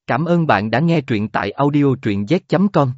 Cảm ơn bạn đã nghe truyện tại audio truyện z.com.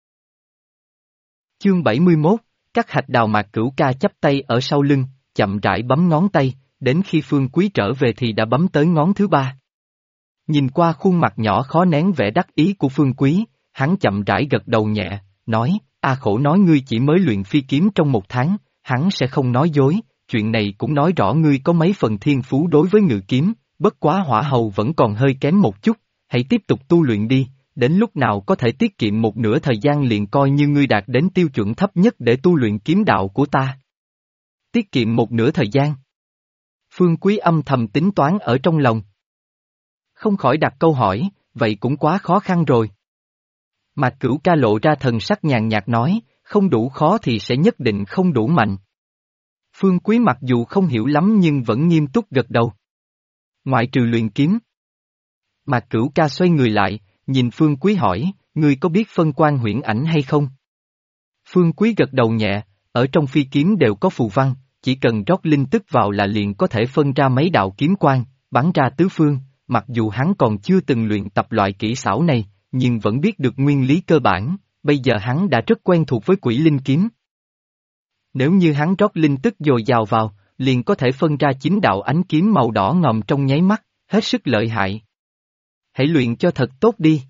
Chương 71, các hạch đào. Mạc Cửu Ca chắp tay ở sau lưng, chậm rãi bấm ngón tay, đến khi Phương Quý trở về thì đã bấm tới ngón thứ ba. Nhìn qua khuôn mặt nhỏ khó nén vẻ đắc ý của Phương Quý, hắn chậm rãi gật đầu nhẹ, nói, A Khổ nói ngươi chỉ mới luyện phi kiếm trong 1 tháng, hắn sẽ không nói dối, chuyện này cũng nói rõ ngươi có mấy phần thiên phú đối với ngự kiếm, bất quá hỏa hầu vẫn còn hơi kém một chút, hãy tiếp tục tu luyện đi, đến lúc nào có thể tiết kiệm một nửa thời gian liền coi như ngươi đạt đến tiêu chuẩn thấp nhất để tu luyện kiếm đạo của ta. Tiết kiệm một nửa thời gian. Phương Quý âm thầm tính toán ở trong lòng. Không khỏi đặt câu hỏi, vậy cũng quá khó khăn rồi. Mạc Cửu Ca lộ ra thần sắc nhàn nhạt nói, không đủ khó thì sẽ nhất định không đủ mạnh. Phương Quý mặc dù không hiểu lắm nhưng vẫn nghiêm túc gật đầu. Ngoại trừ luyện kiếm. Mạc Cửu Ca xoay người lại, nhìn Phương Quý hỏi, ngươi có biết phân quan huyễn ảnh hay không? Phương Quý gật đầu nhẹ, ở trong phi kiếm đều có phù văn, chỉ cần rót linh tức vào là liền có thể phân ra mấy đạo kiếm quang, bắn ra tứ phương, mặc dù hắn còn chưa từng luyện tập loại kỹ xảo này, nhưng vẫn biết được nguyên lý cơ bản, bây giờ hắn đã rất quen thuộc với quỷ linh kiếm. Nếu như hắn rót linh tức dồi dào vào, liền có thể phân ra 9 đạo ánh kiếm màu đỏ ngòm trong nháy mắt, hết sức lợi hại. Hãy luyện cho thật tốt đi.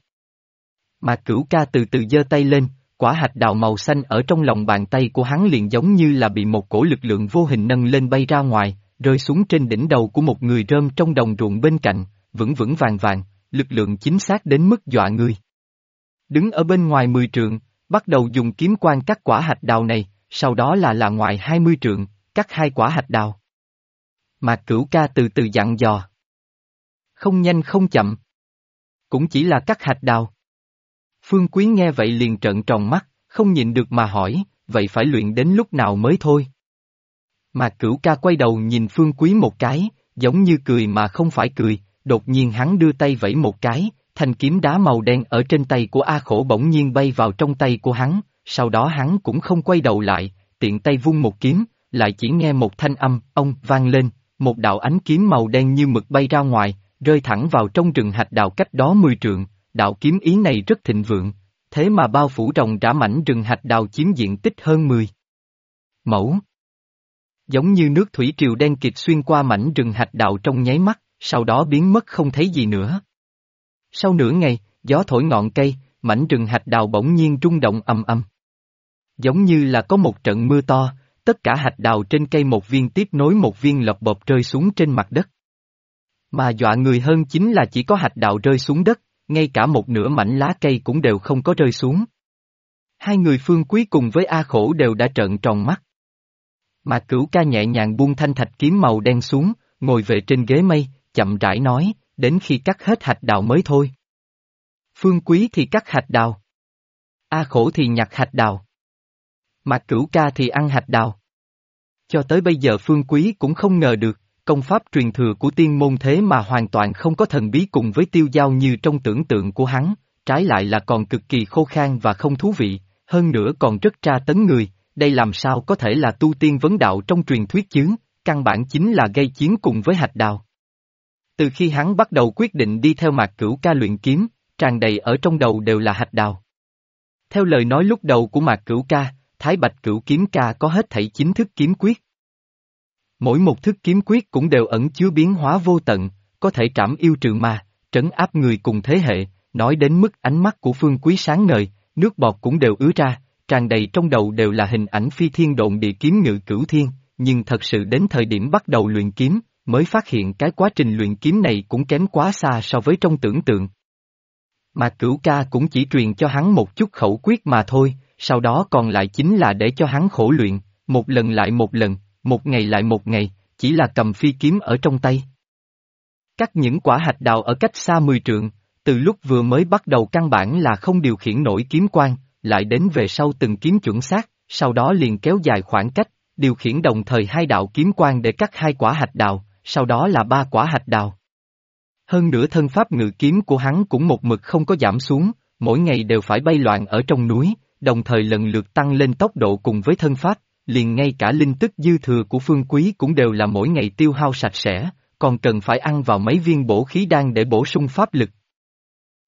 Mạc Cửu Ca từ từ giơ tay lên, quả hạch đào màu xanh ở trong lòng bàn tay của hắn liền giống như là bị một cổ lực lượng vô hình nâng lên bay ra ngoài, rơi xuống trên đỉnh đầu của một người rơm trong đồng ruộng bên cạnh, vững vững vàng vàng, lực lượng chính xác đến mức dọa người. Đứng ở bên ngoài 10 trượng, bắt đầu dùng kiếm quang cắt quả hạch đào này, sau đó là ngoài 20 trượng, cắt 2 quả hạch đào. Mạc Cửu Ca từ từ dặn dò. Không nhanh không chậm. Cũng chỉ là cắt hạch đào. Phương Quý nghe vậy liền trợn tròn mắt, không nhịn được mà hỏi, vậy phải luyện đến lúc nào mới thôi? Mạc Cửu Ca quay đầu nhìn Phương Quý một cái, giống như cười mà không phải cười, đột nhiên hắn đưa tay vẫy một cái, thanh kiếm đá màu đen ở trên tay của A Khổ bỗng nhiên bay vào trong tay của hắn, sau đó hắn cũng không quay đầu lại, tiện tay vung một kiếm, lại chỉ nghe một thanh âm, ông, vang lên, một đạo ánh kiếm màu đen như mực bay ra ngoài, rơi thẳng vào trong rừng hạch đào cách đó 10 trượng, đạo kiếm ý này rất thịnh vượng, thế mà bao phủ ròng rã mảnh rừng hạch đào chiếm diện tích hơn 10 mẫu. Giống như nước thủy triều đen kịt xuyên qua mảnh rừng hạch đào trong nháy mắt, sau đó biến mất không thấy gì nữa. Sau nửa ngày, gió thổi ngọn cây, mảnh rừng hạch đào bỗng nhiên rung động ầm ầm. Giống như là có một trận mưa to, tất cả hạch đào trên cây một viên tiếp nối một viên lộc bộp rơi xuống trên mặt đất. Mà dọa người hơn chính là chỉ có hạch đào rơi xuống đất, ngay cả một nửa mảnh lá cây cũng đều không có rơi xuống. Hai người Phương Quý cùng với A Khổ đều đã trợn tròn mắt. Mạc Cửu Ca nhẹ nhàng buông thanh thạch kiếm màu đen xuống, ngồi về trên ghế mây, chậm rãi nói, đến khi cắt hết hạch đào mới thôi. Phương Quý thì cắt hạch đào. A Khổ thì nhặt hạch đào. Mạc Cửu Ca thì ăn hạch đào. Cho tới bây giờ Phương Quý cũng không ngờ được, công pháp truyền thừa của tiên môn thế mà hoàn toàn không có thần bí cùng với tiêu dao như trong tưởng tượng của hắn, trái lại là còn cực kỳ khô khan và không thú vị, hơn nữa còn rất tra tấn người, đây làm sao có thể là tu tiên vấn đạo trong truyền thuyết chứ, căn bản chính là gây chiến cùng với hạch đào. Từ khi hắn bắt đầu quyết định đi theo Mạc Cửu Ca luyện kiếm, tràn đầy ở trong đầu đều là hạch đào. Theo lời nói lúc đầu của Mạc Cửu Ca, Thái Bạch Cửu Kiếm Ca có hết thảy 9 thức kiếm quyết. Mỗi một thức kiếm quyết cũng đều ẩn chứa biến hóa vô tận, có thể trảm yêu trừ ma, trấn áp người cùng thế hệ, nói đến mức ánh mắt của Phương Quý sáng ngời, nước bọt cũng đều ứa ra, tràn đầy trong đầu đều là hình ảnh phi thiên độn địa kiếm ngự cửu thiên, nhưng thật sự đến thời điểm bắt đầu luyện kiếm, mới phát hiện cái quá trình luyện kiếm này cũng kém quá xa so với trong tưởng tượng. Mạc Cửu Ca cũng chỉ truyền cho hắn một chút khẩu quyết mà thôi, sau đó còn lại chính là để cho hắn khổ luyện, một lần lại một lần, một ngày lại một ngày, chỉ là cầm phi kiếm ở trong tay. Cắt những quả hạch đào ở cách xa 10 trượng, từ lúc vừa mới bắt đầu căn bản là không điều khiển nổi kiếm quang, lại đến về sau từng kiếm chuẩn xác, sau đó liền kéo dài khoảng cách, điều khiển đồng thời 2 đạo kiếm quang để cắt 2 quả hạch đào, sau đó là 3 quả hạch đào. Hơn nữa thân pháp ngự kiếm của hắn cũng một mực không có giảm xuống, mỗi ngày đều phải bay loạn ở trong núi, đồng thời lần lượt tăng lên tốc độ cùng với thân pháp, liền ngay cả linh tức dư thừa của Phương Quý cũng đều là mỗi ngày tiêu hao sạch sẽ, còn cần phải ăn vào mấy viên bổ khí đan để bổ sung pháp lực.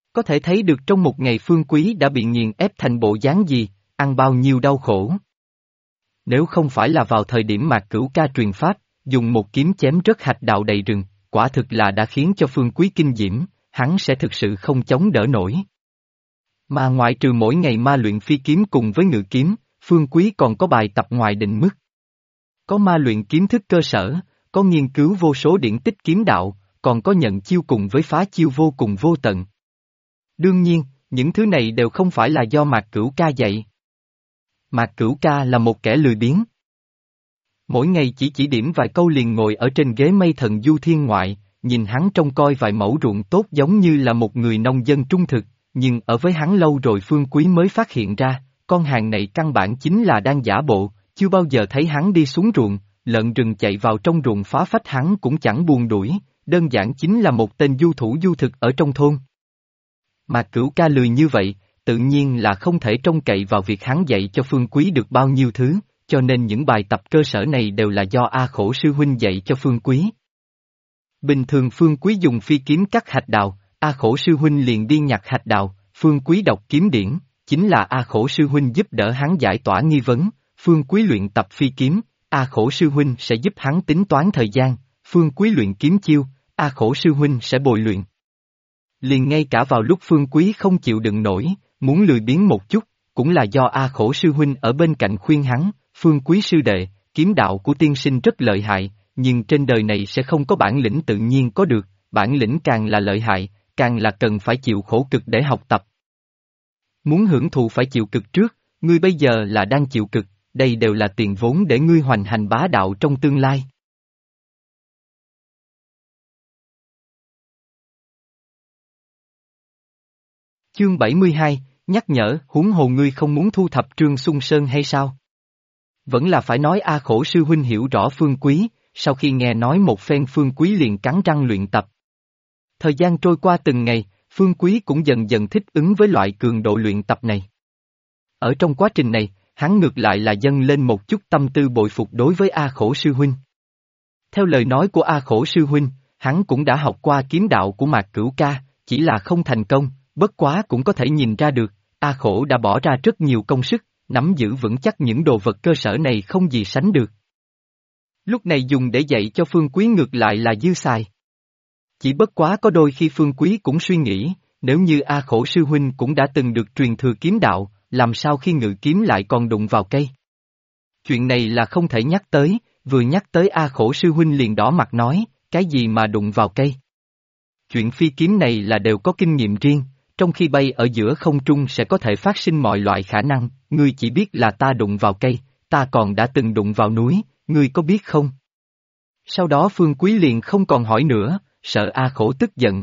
Có thể thấy được trong một ngày Phương Quý đã bị nghiền ép thành bộ dáng gì, ăn bao nhiêu đau khổ. Nếu không phải là vào thời điểm Mạc Cửu Ca truyền pháp, dùng một kiếm chém rớt hạch đào đầy rừng, quả thực là đã khiến cho Phương Quý kinh diễm, hắn sẽ thực sự không chống đỡ nổi. Mà ngoại trừ mỗi ngày ma luyện phi kiếm cùng với ngự kiếm, Phương Quý còn có bài tập ngoài định mức. Có ma luyện kiếm thức cơ sở, có nghiên cứu vô số điển tích kiếm đạo, còn có nhận chiêu cùng với phá chiêu vô cùng vô tận. Đương nhiên, những thứ này đều không phải là do Mạc Cửu Ca dạy. Mạc Cửu Ca là một kẻ lười biếng. Mỗi ngày chỉ điểm vài câu liền ngồi ở trên ghế mây thần du thiên ngoại, nhìn hắn trông coi vài mẫu ruộng tốt giống như là một người nông dân trung thực, nhưng ở với hắn lâu rồi Phương Quý mới phát hiện ra, con hàng này căn bản chính là đang giả bộ, chưa bao giờ thấy hắn đi xuống ruộng, lợn rừng chạy vào trong ruộng phá phách hắn cũng chẳng buồn đuổi, đơn giản chính là một tên du thủ du thực ở trong thôn. Mạc Cửu Ca lười như vậy, tự nhiên là không thể trông cậy vào việc hắn dạy cho Phương Quý được bao nhiêu thứ, cho nên những bài tập cơ sở này đều là do A Khổ sư huynh dạy cho Phương Quý. Bình thường Phương Quý dùng phi kiếm cắt hạch đào, A Khổ sư huynh liền đi nhặt hạch đào, Phương Quý đọc kiếm điển, chính là A Khổ sư huynh giúp đỡ hắn giải tỏa nghi vấn, Phương Quý luyện tập phi kiếm, A Khổ sư huynh sẽ giúp hắn tính toán thời gian, Phương Quý luyện kiếm chiêu, A Khổ sư huynh sẽ bồi luyện. Liền ngay cả vào lúc Phương Quý không chịu đựng nổi, muốn lười biếng một chút, cũng là do A Khổ sư huynh ở bên cạnh khuyên hắn, Phương Quý sư đệ, kiếm đạo của tiên sinh rất lợi hại, nhưng trên đời này sẽ không có bản lĩnh tự nhiên có được, bản lĩnh càng là lợi hại, càng là cần phải chịu khổ cực để học tập. Muốn hưởng thụ phải chịu cực trước, ngươi bây giờ là đang chịu cực, đây đều là tiền vốn để ngươi hoành hành bá đạo trong tương lai. Chương 72, nhắc nhở, huống hồ ngươi không muốn thu thập Trương Xuân Sơn hay sao? Vẫn là phải nói A Khổ sư huynh hiểu rõ Phương Quý, sau khi nghe nói một phen Phương Quý liền cắn răng luyện tập. Thời gian trôi qua từng ngày, Phương Quý cũng dần dần thích ứng với loại cường độ luyện tập này. Ở trong quá trình này, hắn ngược lại là dâng lên một chút tâm tư bội phục đối với A Khổ sư huynh. Theo lời nói của A Khổ sư huynh, hắn cũng đã học qua kiếm đạo của Mạc Cửu Ca, chỉ là không thành công, bất quá cũng có thể nhìn ra được, A Khổ đã bỏ ra rất nhiều công sức, nắm giữ vững chắc những đồ vật cơ sở này không gì sánh được. Lúc này dùng để dạy cho Phương Quý ngược lại là dư xài. Chỉ bất quá có đôi khi Phương Quý cũng suy nghĩ, nếu như A Khổ sư huynh cũng đã từng được truyền thừa kiếm đạo, làm sao khi ngự kiếm lại còn đụng vào cây? Chuyện này là không thể nhắc tới, vừa nhắc tới A Khổ sư huynh liền đỏ mặt nói, cái gì mà đụng vào cây? Chuyện phi kiếm này là đều có kinh nghiệm riêng, trong khi bay ở giữa không trung sẽ có thể phát sinh mọi loại khả năng, ngươi chỉ biết là ta đụng vào cây, ta còn đã từng đụng vào núi, ngươi có biết không? Sau đó Phương Quý liền không còn hỏi nữa, sợ A Khổ tức giận.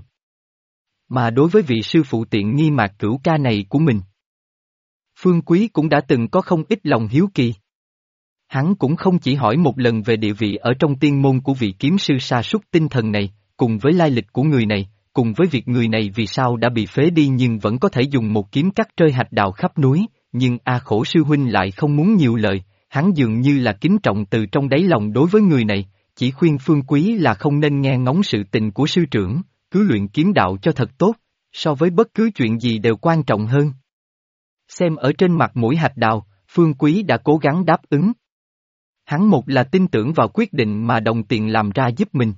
Mà đối với vị sư phụ tiện nghi Mạc Cửu Ca này của mình, Phương Quý cũng đã từng có không ít lòng hiếu kỳ. Hắn cũng không chỉ hỏi một lần về địa vị ở trong tiên môn của vị kiếm sư sa sút tinh thần này, cùng với lai lịch của người này, cùng với việc người này vì sao đã bị phế đi nhưng vẫn có thể dùng một kiếm cắt rơi hạch đào khắp núi, nhưng A Khổ sư huynh lại không muốn nhiều lời, hắn dường như là kính trọng từ trong đáy lòng đối với người này, chỉ khuyên Phương Quý là không nên nghe ngóng sự tình của sư trưởng, cứ luyện kiếm đạo cho thật tốt, so với bất cứ chuyện gì đều quan trọng hơn. Xem ở trên mặt mũi hạch đào, Phương Quý đã cố gắng đáp ứng. Hắn một là tin tưởng vào quyết định mà đồng tiền làm ra giúp mình.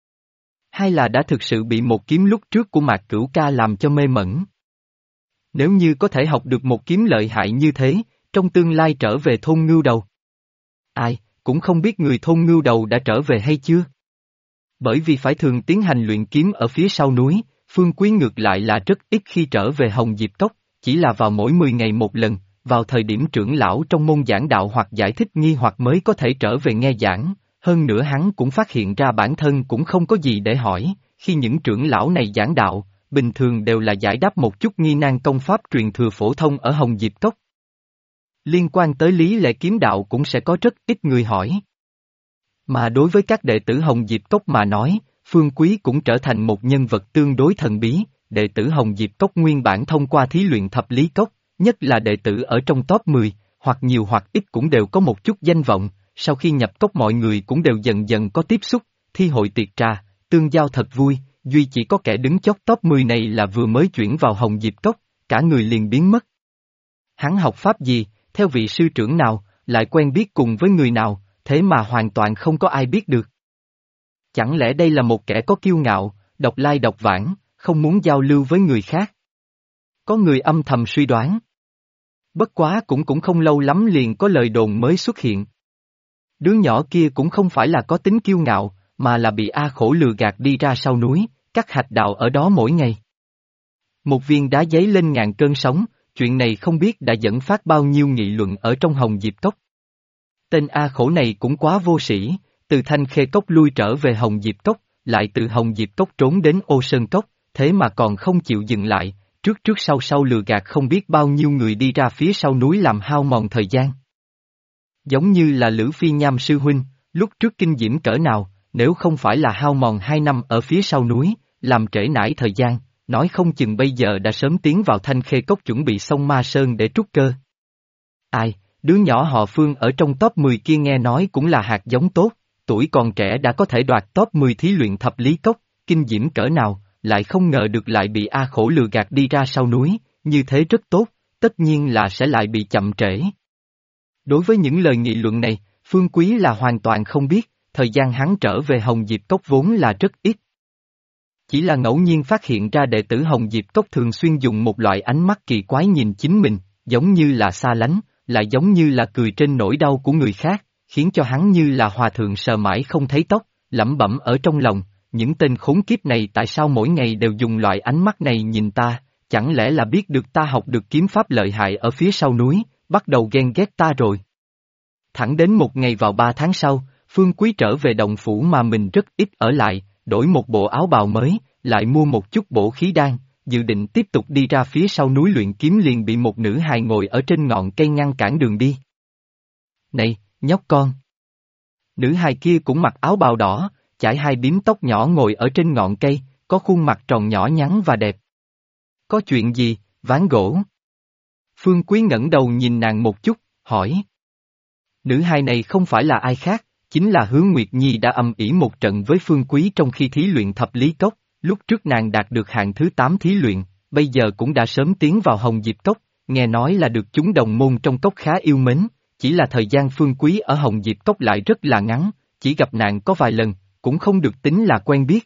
Hai là đã thực sự bị một kiếm lúc trước của Mạc Cửu Ca làm cho mê mẩn. Nếu như có thể học được một kiếm lợi hại như thế, trong tương lai trở về thôn Ngưu Đầu. Ai, cũng không biết người thôn Ngưu Đầu đã trở về hay chưa. Bởi vì phải thường tiến hành luyện kiếm ở phía sau núi, Phương Quý ngược lại là rất ít khi trở về Hồng Diệp Cốc, chỉ là vào mỗi 10 ngày một lần, vào thời điểm trưởng lão trong môn giảng đạo hoặc giải thích nghi hoặc mới có thể trở về nghe giảng. Hơn nữa hắn cũng phát hiện ra bản thân cũng không có gì để hỏi, khi những trưởng lão này giảng đạo, bình thường đều là giải đáp một chút nghi nan công pháp truyền thừa phổ thông ở Hồng Diệp Cốc. Liên quan tới lý lẽ kiếm đạo cũng sẽ có rất ít người hỏi. Mà đối với các đệ tử Hồng Diệp Cốc mà nói, Phương Quý cũng trở thành một nhân vật tương đối thần bí, đệ tử Hồng Diệp Cốc nguyên bản thông qua thí luyện thập lý cốc, nhất là đệ tử ở trong top 10, hoặc nhiều hoặc ít cũng đều có một chút danh vọng. Sau khi nhập cốc mọi người cũng đều dần dần có tiếp xúc, thi hội tiệc trà, tương giao thật vui, duy chỉ có kẻ đứng chót top 10 này là vừa mới chuyển vào Hồng Diệp Cốc, cả người liền biến mất. Hắn học pháp gì, theo vị sư trưởng nào, lại quen biết cùng với người nào, thế mà hoàn toàn không có ai biết được. Chẳng lẽ đây là một kẻ có kiêu ngạo, độc lai độc vãng, không muốn giao lưu với người khác? Có người âm thầm suy đoán. Bất quá cũng không lâu lắm liền có lời đồn mới xuất hiện. Đứa nhỏ kia cũng không phải là có tính kiêu ngạo, mà là bị A Khổ lừa gạt đi ra sau núi, cắt hạch đào ở đó mỗi ngày. Một viên đá giấy lên ngàn cơn sóng, chuyện này không biết đã dẫn phát bao nhiêu nghị luận ở trong Hồng Diệp Cốc. Tên A Khổ này cũng quá vô sĩ, từ Thanh Khê Cốc lui trở về Hồng Diệp Cốc, lại từ Hồng Diệp Cốc trốn đến Ô Sơn Cốc, thế mà còn không chịu dừng lại, trước sau lừa gạt không biết bao nhiêu người đi ra phía sau núi làm hao mòn thời gian. Giống như là Lữ Phi Nham sư huynh, lúc trước kinh diễm cỡ nào, nếu không phải là hao mòn 2 năm ở phía sau núi, làm trễ nải thời gian, nói không chừng bây giờ đã sớm tiến vào Thanh Khê Cốc chuẩn bị xông Ma Sơn để trút cơ. Ai, đứa nhỏ họ Phương ở trong top 10 kia nghe nói cũng là hạt giống tốt, tuổi còn trẻ đã có thể đoạt top 10 thí luyện thập lý cốc, kinh diễm cỡ nào, lại không ngờ được lại bị A Khổ lừa gạt đi ra sau núi, như thế rất tốt, tất nhiên là sẽ lại bị chậm trễ. Đối với những lời nghị luận này, Phương Quý là hoàn toàn không biết, thời gian hắn trở về Hồng Diệp Cốc vốn là rất ít. Chỉ là ngẫu nhiên phát hiện ra đệ tử Hồng Diệp Cốc thường xuyên dùng một loại ánh mắt kỳ quái nhìn chính mình, giống như là xa lánh, lại giống như là cười trên nỗi đau của người khác, khiến cho hắn như là hòa thượng sờ mãi không thấy tóc, lẩm bẩm ở trong lòng, những tên khốn kiếp này tại sao mỗi ngày đều dùng loại ánh mắt này nhìn ta, chẳng lẽ là biết được ta học được kiếm pháp lợi hại ở phía sau núi, bắt đầu ghen ghét ta rồi. Thẳng đến một ngày vào 3 tháng sau, Phương Quý trở về động phủ mà mình rất ít ở lại, đổi một bộ áo bào mới, lại mua một chút bổ khí đan, dự định tiếp tục đi ra phía sau núi luyện kiếm liền bị một nữ hài ngồi ở trên ngọn cây ngăn cản đường đi. Này, nhóc con! Nữ hài kia cũng mặc áo bào đỏ, chải 2 bím tóc nhỏ ngồi ở trên ngọn cây, có khuôn mặt tròn nhỏ nhắn và đẹp. Có chuyện gì, ván gỗ? Phương Quý ngẩng đầu nhìn nàng một chút, hỏi. Nữ hài này không phải là ai khác, chính là Hứa Nguyệt Nhi đã âm ỉ một trận với Phương Quý trong khi thí luyện thập lý cốc, lúc trước nàng đạt được hạng thứ 8 thí luyện, bây giờ cũng đã sớm tiến vào Hồng Diệp Cốc, nghe nói là được chúng đồng môn trong cốc khá yêu mến, chỉ là thời gian Phương Quý ở Hồng Diệp Cốc lại rất là ngắn, chỉ gặp nàng có vài lần, cũng không được tính là quen biết.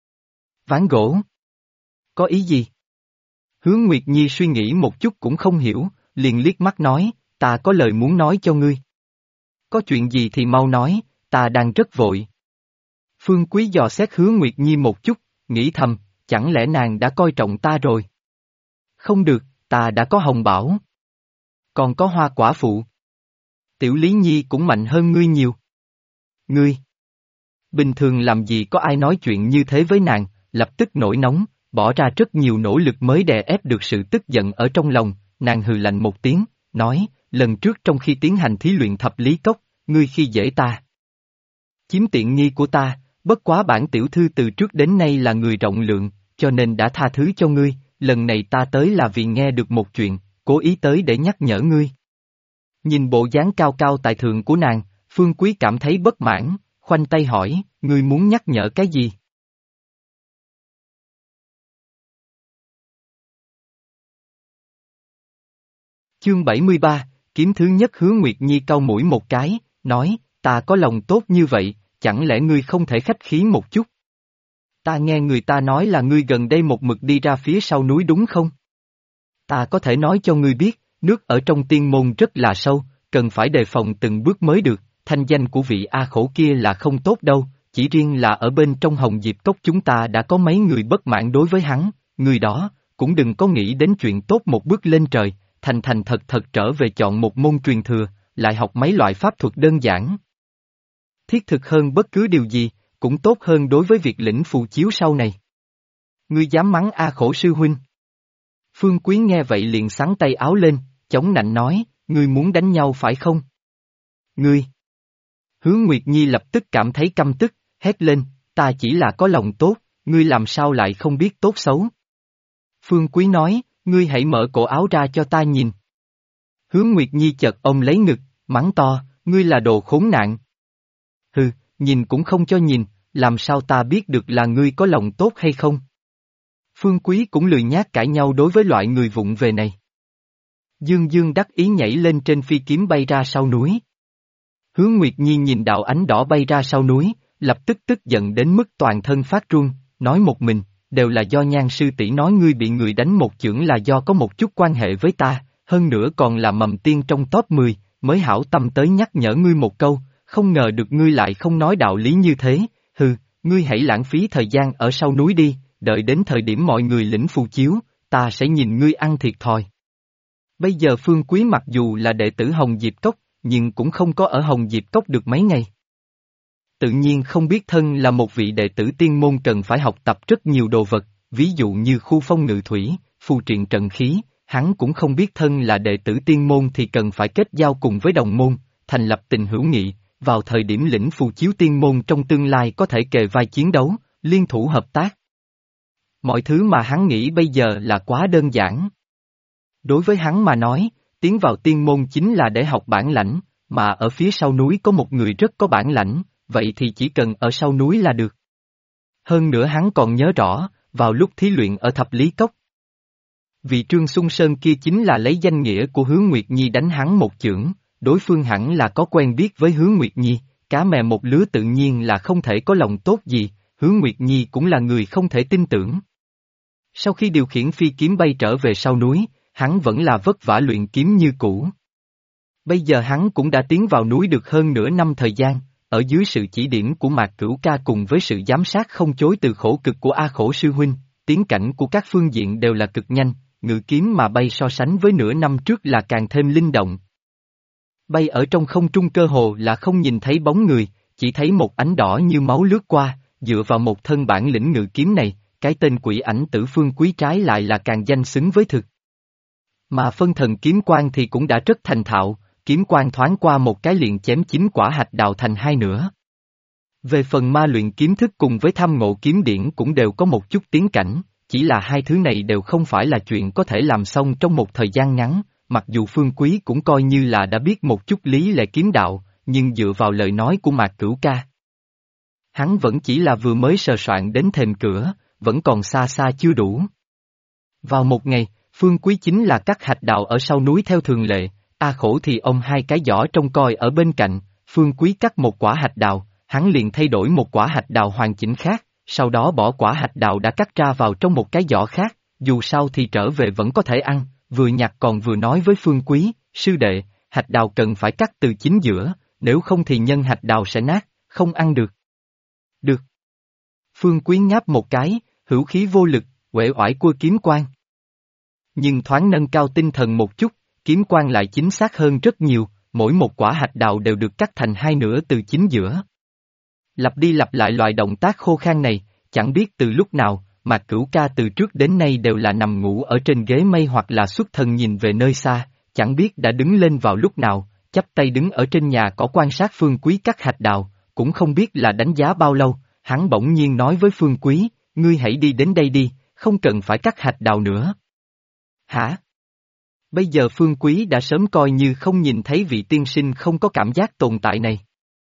Ván gỗ? Có ý gì? Hứa Nguyệt Nhi suy nghĩ một chút cũng không hiểu, liền liếc mắt nói, ta có lời muốn nói cho ngươi. Có chuyện gì thì mau nói, ta đang rất vội. Phương Quý dò xét Hứa Nguyệt Nhi một chút, nghĩ thầm, chẳng lẽ nàng đã coi trọng ta rồi? Không được, ta đã có Hồng Bảo. Còn có Hoa Quả Phụ. Tiểu Lý Nhi cũng mạnh hơn ngươi nhiều. Ngươi! Bình thường làm gì có ai nói chuyện như thế với nàng, lập tức nổi nóng, bỏ ra rất nhiều nỗ lực mới đè ép được sự tức giận ở trong lòng, nàng hừ lạnh một tiếng, nói, lần trước trong khi tiến hành thí luyện thập lý cốc, ngươi khi dễ ta. Chiếm tiện nghi của ta, bất quá bản tiểu thư từ trước đến nay là người rộng lượng, cho nên đã tha thứ cho ngươi, lần này ta tới là vì nghe được một chuyện, cố ý tới để nhắc nhở ngươi. Nhìn bộ dáng cao cao tại thượng của nàng, Phương Quý cảm thấy bất mãn, khoanh tay hỏi, ngươi muốn nhắc nhở cái gì? Chương 73, kiếm thứ nhất. Hứa Nguyệt Nhi cau mũi một cái, nói, ta có lòng tốt như vậy, chẳng lẽ ngươi không thể khách khí một chút? Ta nghe người ta nói là ngươi gần đây một mực đi ra phía sau núi đúng không? Ta có thể nói cho ngươi biết, nước ở trong tiên môn rất là sâu, cần phải đề phòng từng bước mới được, thanh danh của vị A Khổ kia là không tốt đâu, chỉ riêng là ở bên trong Hồng Diệp Cốc chúng ta đã có mấy người bất mãn đối với hắn, người đó, cũng đừng có nghĩ đến chuyện tốt một bước lên trời, thành thật trở về chọn một môn truyền thừa, lại học mấy loại pháp thuật đơn giản. Thiết thực hơn bất cứ điều gì, cũng tốt hơn đối với việc lĩnh phù chiếu sau này. Ngươi dám mắng A Khổ sư huynh? Phương Quý nghe vậy liền xắn tay áo lên, chống nạnh nói, ngươi muốn đánh nhau phải không? Ngươi! Hứa Nguyệt Nhi lập tức cảm thấy căm tức, hét lên, ta chỉ là có lòng tốt, ngươi làm sao lại không biết tốt xấu? Phương Quý nói, ngươi hãy mở cổ áo ra cho ta nhìn. Hứa Nguyệt Nhi chợt ôm lấy ngực, mắng to, ngươi là đồ khốn nạn. Hừ, nhìn cũng không cho nhìn, làm sao ta biết được là ngươi có lòng tốt hay không? Phương Quý cũng lười nhác cãi nhau đối với loại người vụng về này. Dương Dương đắc ý nhảy lên trên phi kiếm bay ra sau núi. Hứa Nguyệt Nhi nhìn đạo ánh đỏ bay ra sau núi, lập tức tức giận đến mức toàn thân phát run, nói một mình, đều là do Nhan sư tỷ nói ngươi bị người đánh một chưởng là do có một chút quan hệ với ta, hơn nữa còn là mầm tiên trong top 10, mới hảo tâm tới nhắc nhở ngươi một câu, không ngờ được ngươi lại không nói đạo lý như thế, hừ, ngươi hãy lãng phí thời gian ở sau núi đi, đợi đến thời điểm mọi người lĩnh phù chiếu, ta sẽ nhìn ngươi ăn thiệt thòi. Bây giờ Phương Quý mặc dù là đệ tử Hồng Diệp Cốc, nhưng cũng không có ở Hồng Diệp Cốc được mấy ngày. Tự nhiên không biết thân là một vị đệ tử tiên môn cần phải học tập rất nhiều đồ vật, ví dụ như khu phong ngự thủy, phù triện trận khí, hắn cũng không biết thân là đệ tử tiên môn thì cần phải kết giao cùng với đồng môn, thành lập tình hữu nghị, vào thời điểm lĩnh phù chiếu tiên môn trong tương lai có thể kề vai chiến đấu, liên thủ hợp tác. Mọi thứ mà hắn nghĩ bây giờ là quá đơn giản. Đối với hắn mà nói, tiến vào tiên môn chính là để học bản lãnh, mà ở phía sau núi có một người rất có bản lãnh, vậy thì chỉ cần ở sau núi là được. Hơn nữa hắn còn nhớ rõ, vào lúc thí luyện ở Thập Lý Cốc. Vị Trương Xuân Sơn kia chính là lấy danh nghĩa của Hứa Nguyệt Nhi đánh hắn một chưởng, đối phương hẳn là có quen biết với Hứa Nguyệt Nhi, cá mè một lứa tự nhiên là không thể có lòng tốt gì, Hứa Nguyệt Nhi cũng là người không thể tin tưởng. Sau khi điều khiển phi kiếm bay trở về sau núi, hắn vẫn là vất vả luyện kiếm như cũ. Bây giờ hắn cũng đã tiến vào núi được hơn nửa năm thời gian, ở dưới sự chỉ điểm của Mạc Cửu Ca cùng với sự giám sát không chối từ khổ cực của A Khổ sư huynh, tiến cảnh của các phương diện đều là cực nhanh, ngự kiếm mà bay so sánh với nửa năm trước là càng thêm linh động. Bay ở trong không trung cơ hồ là không nhìn thấy bóng người, chỉ thấy một ánh đỏ như máu lướt qua, dựa vào một thân bản lĩnh ngự kiếm này, cái tên quỷ ảnh tử Phương Quý trái lại là càng danh xứng với thực. Mà phân thần kiếm quang thì cũng đã rất thành thạo, kiếm quang thoáng qua một cái liền chém 9 quả hạch đào thành hai nửa. Về phần ma luyện kiếm thức cùng với tham ngộ kiếm điển cũng đều có một chút tiến cảnh, chỉ là hai thứ này đều không phải là chuyện có thể làm xong trong một thời gian ngắn, mặc dù Phương Quý cũng coi như là đã biết một chút lý lẽ kiếm đạo, nhưng dựa vào lời nói của Mạc Cửu Ca. Hắn vẫn chỉ là vừa mới sờ soạn đến thềm cửa, vẫn còn xa xa chưa đủ. Vào một ngày, Phương Quý chính là cắt hạch đào ở sau núi theo thường lệ, A Khổ thì ông hai cái giỏ trông coi ở bên cạnh, Phương Quý cắt một quả hạch đào, hắn liền thay đổi một quả hạch đào hoàn chỉnh khác, sau đó bỏ quả hạch đào đã cắt ra vào trong một cái giỏ khác, dù sao thì trở về vẫn có thể ăn, vừa nhặt còn vừa nói với Phương Quý, sư đệ, hạch đào cần phải cắt từ chính giữa, nếu không thì nhân hạch đào sẽ nát, không ăn được. Được. Phương Quý ngáp một cái, hữu khí vô lực, uể oải cua kiếm quang. Nhưng thoáng nâng cao tinh thần một chút, kiếm quang lại chính xác hơn rất nhiều, mỗi một quả hạch đào đều được cắt thành hai nửa từ chính giữa. Lặp đi lặp lại loại động tác khô khan này, chẳng biết từ lúc nào, Mạc Cửu Ca từ trước đến nay đều là nằm ngủ ở trên ghế mây hoặc là xuất thần nhìn về nơi xa, chẳng biết đã đứng lên vào lúc nào, chắp tay đứng ở trên nhà cỏ quan sát Phương Quý cắt hạch đào, cũng không biết là đánh giá bao lâu, hắn bỗng nhiên nói với Phương Quý, ngươi hãy đi đến đây đi, không cần phải cắt hạch đào nữa. Hả? Bây giờ Phương Quý đã sớm coi như không nhìn thấy vị tiên sinh không có cảm giác tồn tại này.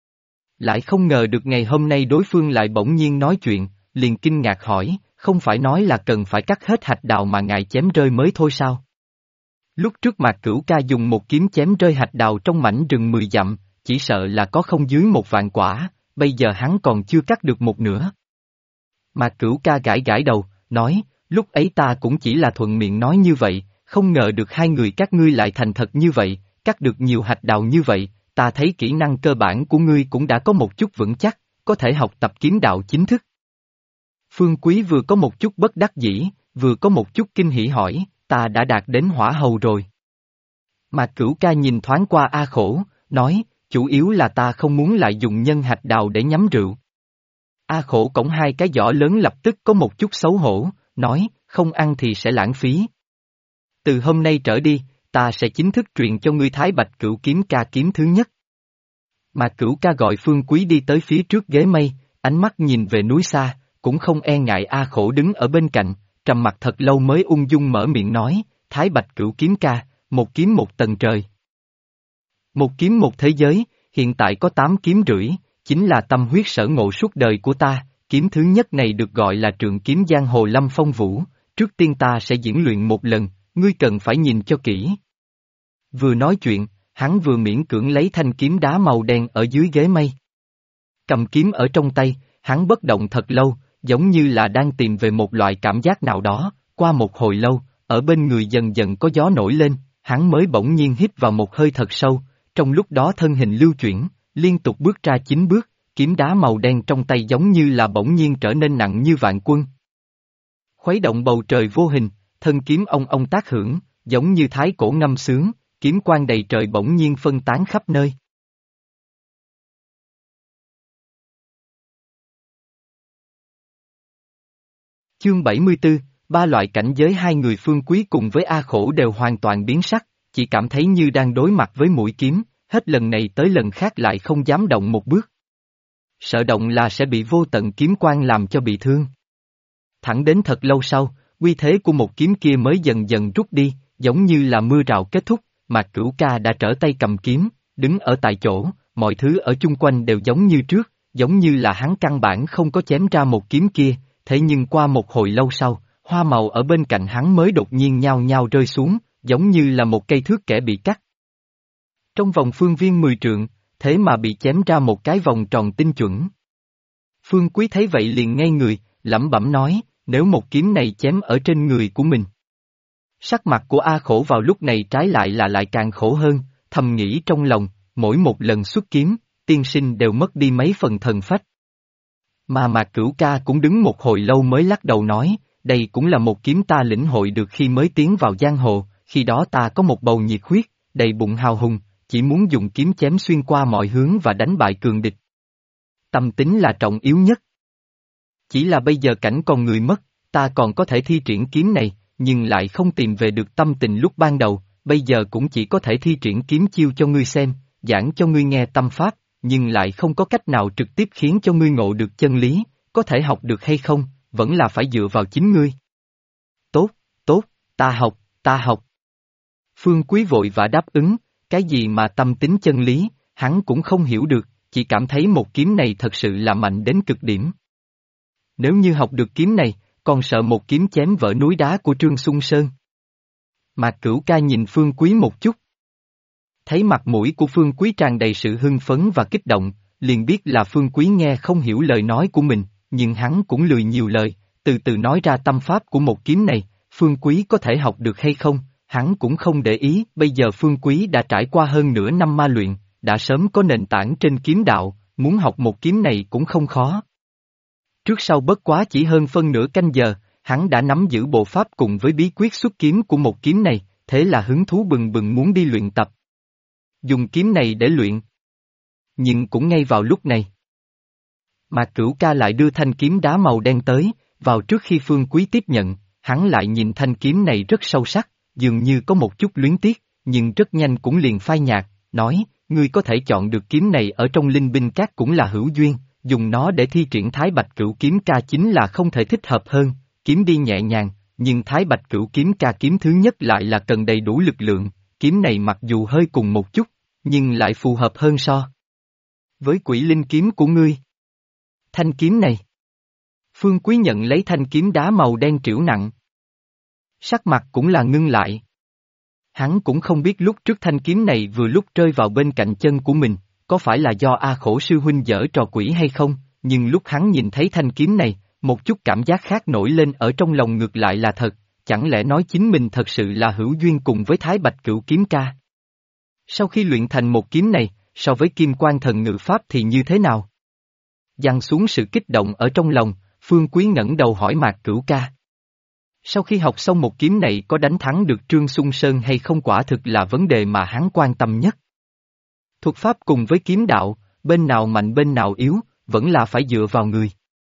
Lại không ngờ được ngày hôm nay đối phương lại bỗng nhiên nói chuyện, liền kinh ngạc hỏi, không phải nói là cần phải cắt hết hạch đào mà ngài chém rơi mới thôi sao? Lúc trước Mạc Cửu Ca dùng một kiếm chém rơi hạch đào trong mảnh rừng 10 dặm, chỉ sợ là có không dưới 1 vạn quả, bây giờ hắn còn chưa cắt được một nửa. Mạc Cửu Ca gãi gãi đầu, nói, lúc ấy ta cũng chỉ là thuận miệng nói như vậy, không ngờ được hai người các ngươi lại thành thật như vậy, cắt được nhiều hạch đào như vậy, ta thấy kỹ năng cơ bản của ngươi cũng đã có một chút vững chắc, có thể học tập kiếm đạo chính thức. Phương Quý vừa có một chút bất đắc dĩ, vừa có một chút kinh hỉ hỏi, ta đã đạt đến hỏa hầu rồi. Mạc Cửu Ca nhìn thoáng qua A Khổ, nói, chủ yếu là ta không muốn lại dùng nhân hạch đào để nhắm rượu. A Khổ cõng hai cái giỏ lớn lập tức có một chút xấu hổ, nói, không ăn thì sẽ lãng phí. Từ hôm nay trở đi, ta sẽ chính thức truyền cho ngươi Thái Bạch Cửu Kiếm Ca kiếm thứ nhất. Mạc Cửu Ca gọi Phương Quý đi tới phía trước ghế mây, ánh mắt nhìn về núi xa, cũng không e ngại A Khổ đứng ở bên cạnh, trầm mặt thật lâu mới ung dung mở miệng nói, Thái Bạch Cửu Kiếm Ca, một kiếm một tầng trời. Một kiếm một thế giới, hiện tại có 8 kiếm rưỡi, chính là tâm huyết sở ngộ suốt đời của ta, kiếm thứ nhất này được gọi là trượng kiếm giang hồ Lâm Phong Vũ, trước tiên ta sẽ diễn luyện một lần, ngươi cần phải nhìn cho kỹ. Vừa nói chuyện, hắn vừa miễn cưỡng lấy thanh kiếm đá màu đen ở dưới ghế mây. Cầm kiếm ở trong tay, hắn bất động thật lâu, giống như là đang tìm về một loại cảm giác nào đó, qua một hồi lâu, ở bên người dần dần có gió nổi lên, hắn mới bỗng nhiên hít vào một hơi thật sâu, trong lúc đó thân hình lưu chuyển, liên tục bước ra 9 bước, kiếm đá màu đen trong tay giống như là bỗng nhiên trở nên nặng như vạn quân. Khuấy động bầu trời vô hình, thân kiếm ông tác hưởng, giống như thái cổ ngâm sướng, kiếm quang đầy trời bỗng nhiên phân tán khắp nơi. Chương 74, ba loại cảnh giới hai người Phương Quý cùng với A Khổ đều hoàn toàn biến sắc, chỉ cảm thấy như đang đối mặt với mũi kiếm, hết lần này tới lần khác lại không dám động một bước. Sợ động là sẽ bị vô tận kiếm quang làm cho bị thương. Thẳng đến thật lâu sau, uy thế của một kiếm kia mới dần dần rút đi, giống như là mưa rào kết thúc, Mạc Cửu Ca đã trở tay cầm kiếm, đứng ở tại chỗ, mọi thứ ở chung quanh đều giống như trước, giống như là hắn căn bản không có chém ra một kiếm kia, thế nhưng qua một hồi lâu sau, hoa màu ở bên cạnh hắn mới đột nhiên nhao nhao rơi xuống, giống như là một cây thước kẻ bị cắt. Trong vòng phương viên 10 trượng, thế mà bị chém ra một cái vòng tròn tinh chuẩn. Phương Quý thấy vậy liền ngây người, lẩm bẩm nói, nếu một kiếm này chém ở trên người của mình. Sắc mặt của A Khổ vào lúc này trái lại là lại càng khổ hơn, thầm nghĩ trong lòng, mỗi một lần xuất kiếm, tiên sinh đều mất đi mấy phần thần phách. Mà Mạc Cửu Ca cũng đứng một hồi lâu mới lắc đầu nói, đây cũng là một kiếm ta lĩnh hội được khi mới tiến vào giang hồ, khi đó ta có một bầu nhiệt huyết, đầy bụng hào hùng, chỉ muốn dùng kiếm chém xuyên qua mọi hướng và đánh bại cường địch. Tâm tính là trọng yếu nhất. Chỉ là bây giờ cảnh còn người mất, ta còn có thể thi triển kiếm này, nhưng lại không tìm về được tâm tình lúc ban đầu, bây giờ cũng chỉ có thể thi triển kiếm chiêu cho ngươi xem, giảng cho ngươi nghe tâm pháp, nhưng lại không có cách nào trực tiếp khiến cho ngươi ngộ được chân lý, có thể học được hay không, vẫn là phải dựa vào chính ngươi. Tốt, tốt, ta học. Phương Quý vội vã đáp ứng, cái gì mà tâm tính chân lý, hắn cũng không hiểu được, chỉ cảm thấy một kiếm này thật sự là mạnh đến cực điểm. Nếu như học được kiếm này, còn sợ một kiếm chém vỡ núi đá của Trương Xuân Sơn. Mạc Cửu Ca nhìn Phương Quý một chút. Thấy mặt mũi của Phương Quý tràn đầy sự hưng phấn và kích động, liền biết là Phương Quý nghe không hiểu lời nói của mình, nhưng hắn cũng lười nhiều lời, từ từ nói ra tâm pháp của một kiếm này, Phương Quý có thể học được hay không, hắn cũng không để ý, bây giờ Phương Quý đã trải qua hơn nửa năm ma luyện, đã sớm có nền tảng trên kiếm đạo, muốn học một kiếm này cũng không khó. Trước sau bất quá chỉ hơn phân nửa canh giờ, hắn đã nắm giữ bộ pháp cùng với bí quyết xuất kiếm của một kiếm này, thế là hứng thú bừng bừng muốn đi luyện tập. Dùng kiếm này để luyện. Nhưng cũng ngay vào lúc này, Mạc Cửu Ca lại đưa thanh kiếm đá màu đen tới, vào trước khi Phương Quý tiếp nhận, hắn lại nhìn thanh kiếm này rất sâu sắc, dường như có một chút luyến tiếc, nhưng rất nhanh cũng liền phai nhạt, nói, ngươi có thể chọn được kiếm này ở trong linh binh các cũng là hữu duyên, dùng nó để thi triển Thái Bạch Cửu Kiếm Ca chính là không thể thích hợp hơn, kiếm đi nhẹ nhàng, nhưng Thái Bạch Cửu Kiếm Ca kiếm thứ nhất lại là cần đầy đủ lực lượng, kiếm này mặc dù hơi cùng một chút, nhưng lại phù hợp hơn so với Quỷ Linh kiếm của ngươi. Thanh kiếm này. Phương Quý nhận lấy thanh kiếm đá màu đen trĩu nặng. Sắc mặt cũng là ngưng lại. Hắn cũng không biết lúc trước thanh kiếm này vừa lúc rơi vào bên cạnh chân của mình, có phải là do A Khổ sư huynh giở trò quỷ hay không, nhưng lúc hắn nhìn thấy thanh kiếm này, một chút cảm giác khác nổi lên ở trong lòng ngược lại là thật, chẳng lẽ nói chính mình thật sự là hữu duyên cùng với Thái Bạch Cửu Kiếm Ca. Sau khi luyện thành một kiếm này, so với Kim Quan Thần Ngự Pháp thì như thế nào? Giăng xuống sự kích động ở trong lòng, Phương Quý ngẩng đầu hỏi Mạc Cửu Ca. Sau khi học xong một kiếm này có đánh thắng được Trương Xuân Sơn hay không quả thực là vấn đề mà hắn quan tâm nhất. Thuật pháp cùng với kiếm đạo, bên nào mạnh bên nào yếu, vẫn là phải dựa vào người.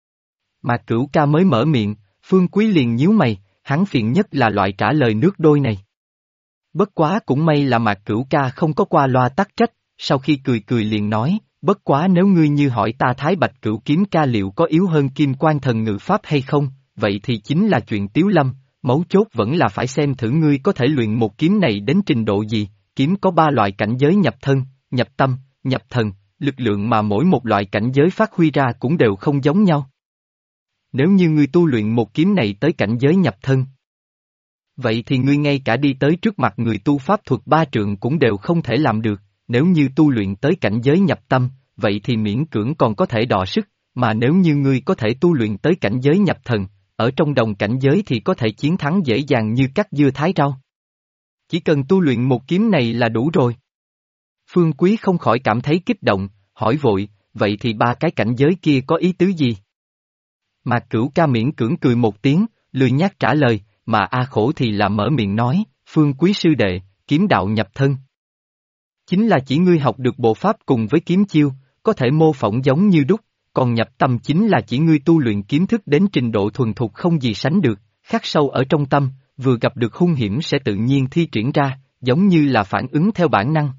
Mạc Cửu Ca mới mở miệng, Phương Quý liền nhíu mày, hắn phiền nhất là loại trả lời nước đôi này. Bất quá cũng may là Mạc Cửu Ca không có qua loa tắc trách, sau khi cười cười liền nói, bất quá nếu ngươi như hỏi ta Thái Bạch Cửu Kiếm Ca liệu có yếu hơn Kim Quan Thần Ngự Pháp hay không, vậy thì chính là chuyện tiếu lâm, mấu chốt vẫn là phải xem thử ngươi có thể luyện một kiếm này đến trình độ gì, kiếm có ba loại cảnh giới nhập thân, nhập tâm, nhập thần, lực lượng mà mỗi một loại cảnh giới phát huy ra cũng đều không giống nhau. Nếu như ngươi tu luyện một kiếm này tới cảnh giới nhập thân, vậy thì ngươi ngay cả đi tới trước mặt người tu pháp thuật ba trượng cũng đều không thể làm được, nếu như tu luyện tới cảnh giới nhập tâm, vậy thì miễn cưỡng còn có thể đọ sức, mà nếu như ngươi có thể tu luyện tới cảnh giới nhập thần, ở trong đồng cảnh giới thì có thể chiến thắng dễ dàng như cắt dưa thái rau. Chỉ cần tu luyện một kiếm này là đủ rồi. Phương Quý không khỏi cảm thấy kích động, hỏi vội, vậy thì ba cái cảnh giới kia có ý tứ gì? Mạc Cửu Ca miễn cưỡng cười một tiếng, lười nhác trả lời, mà A Khổ thì là mở miệng nói, Phương Quý sư đệ, kiếm đạo nhập thân. Chính là chỉ ngươi học được bộ pháp cùng với kiếm chiêu, có thể mô phỏng giống như đúc, còn nhập tâm chính là chỉ ngươi tu luyện kiếm thức đến trình độ thuần thục không gì sánh được, khắc sâu ở trong tâm, vừa gặp được hung hiểm sẽ tự nhiên thi triển ra, giống như là phản ứng theo bản năng.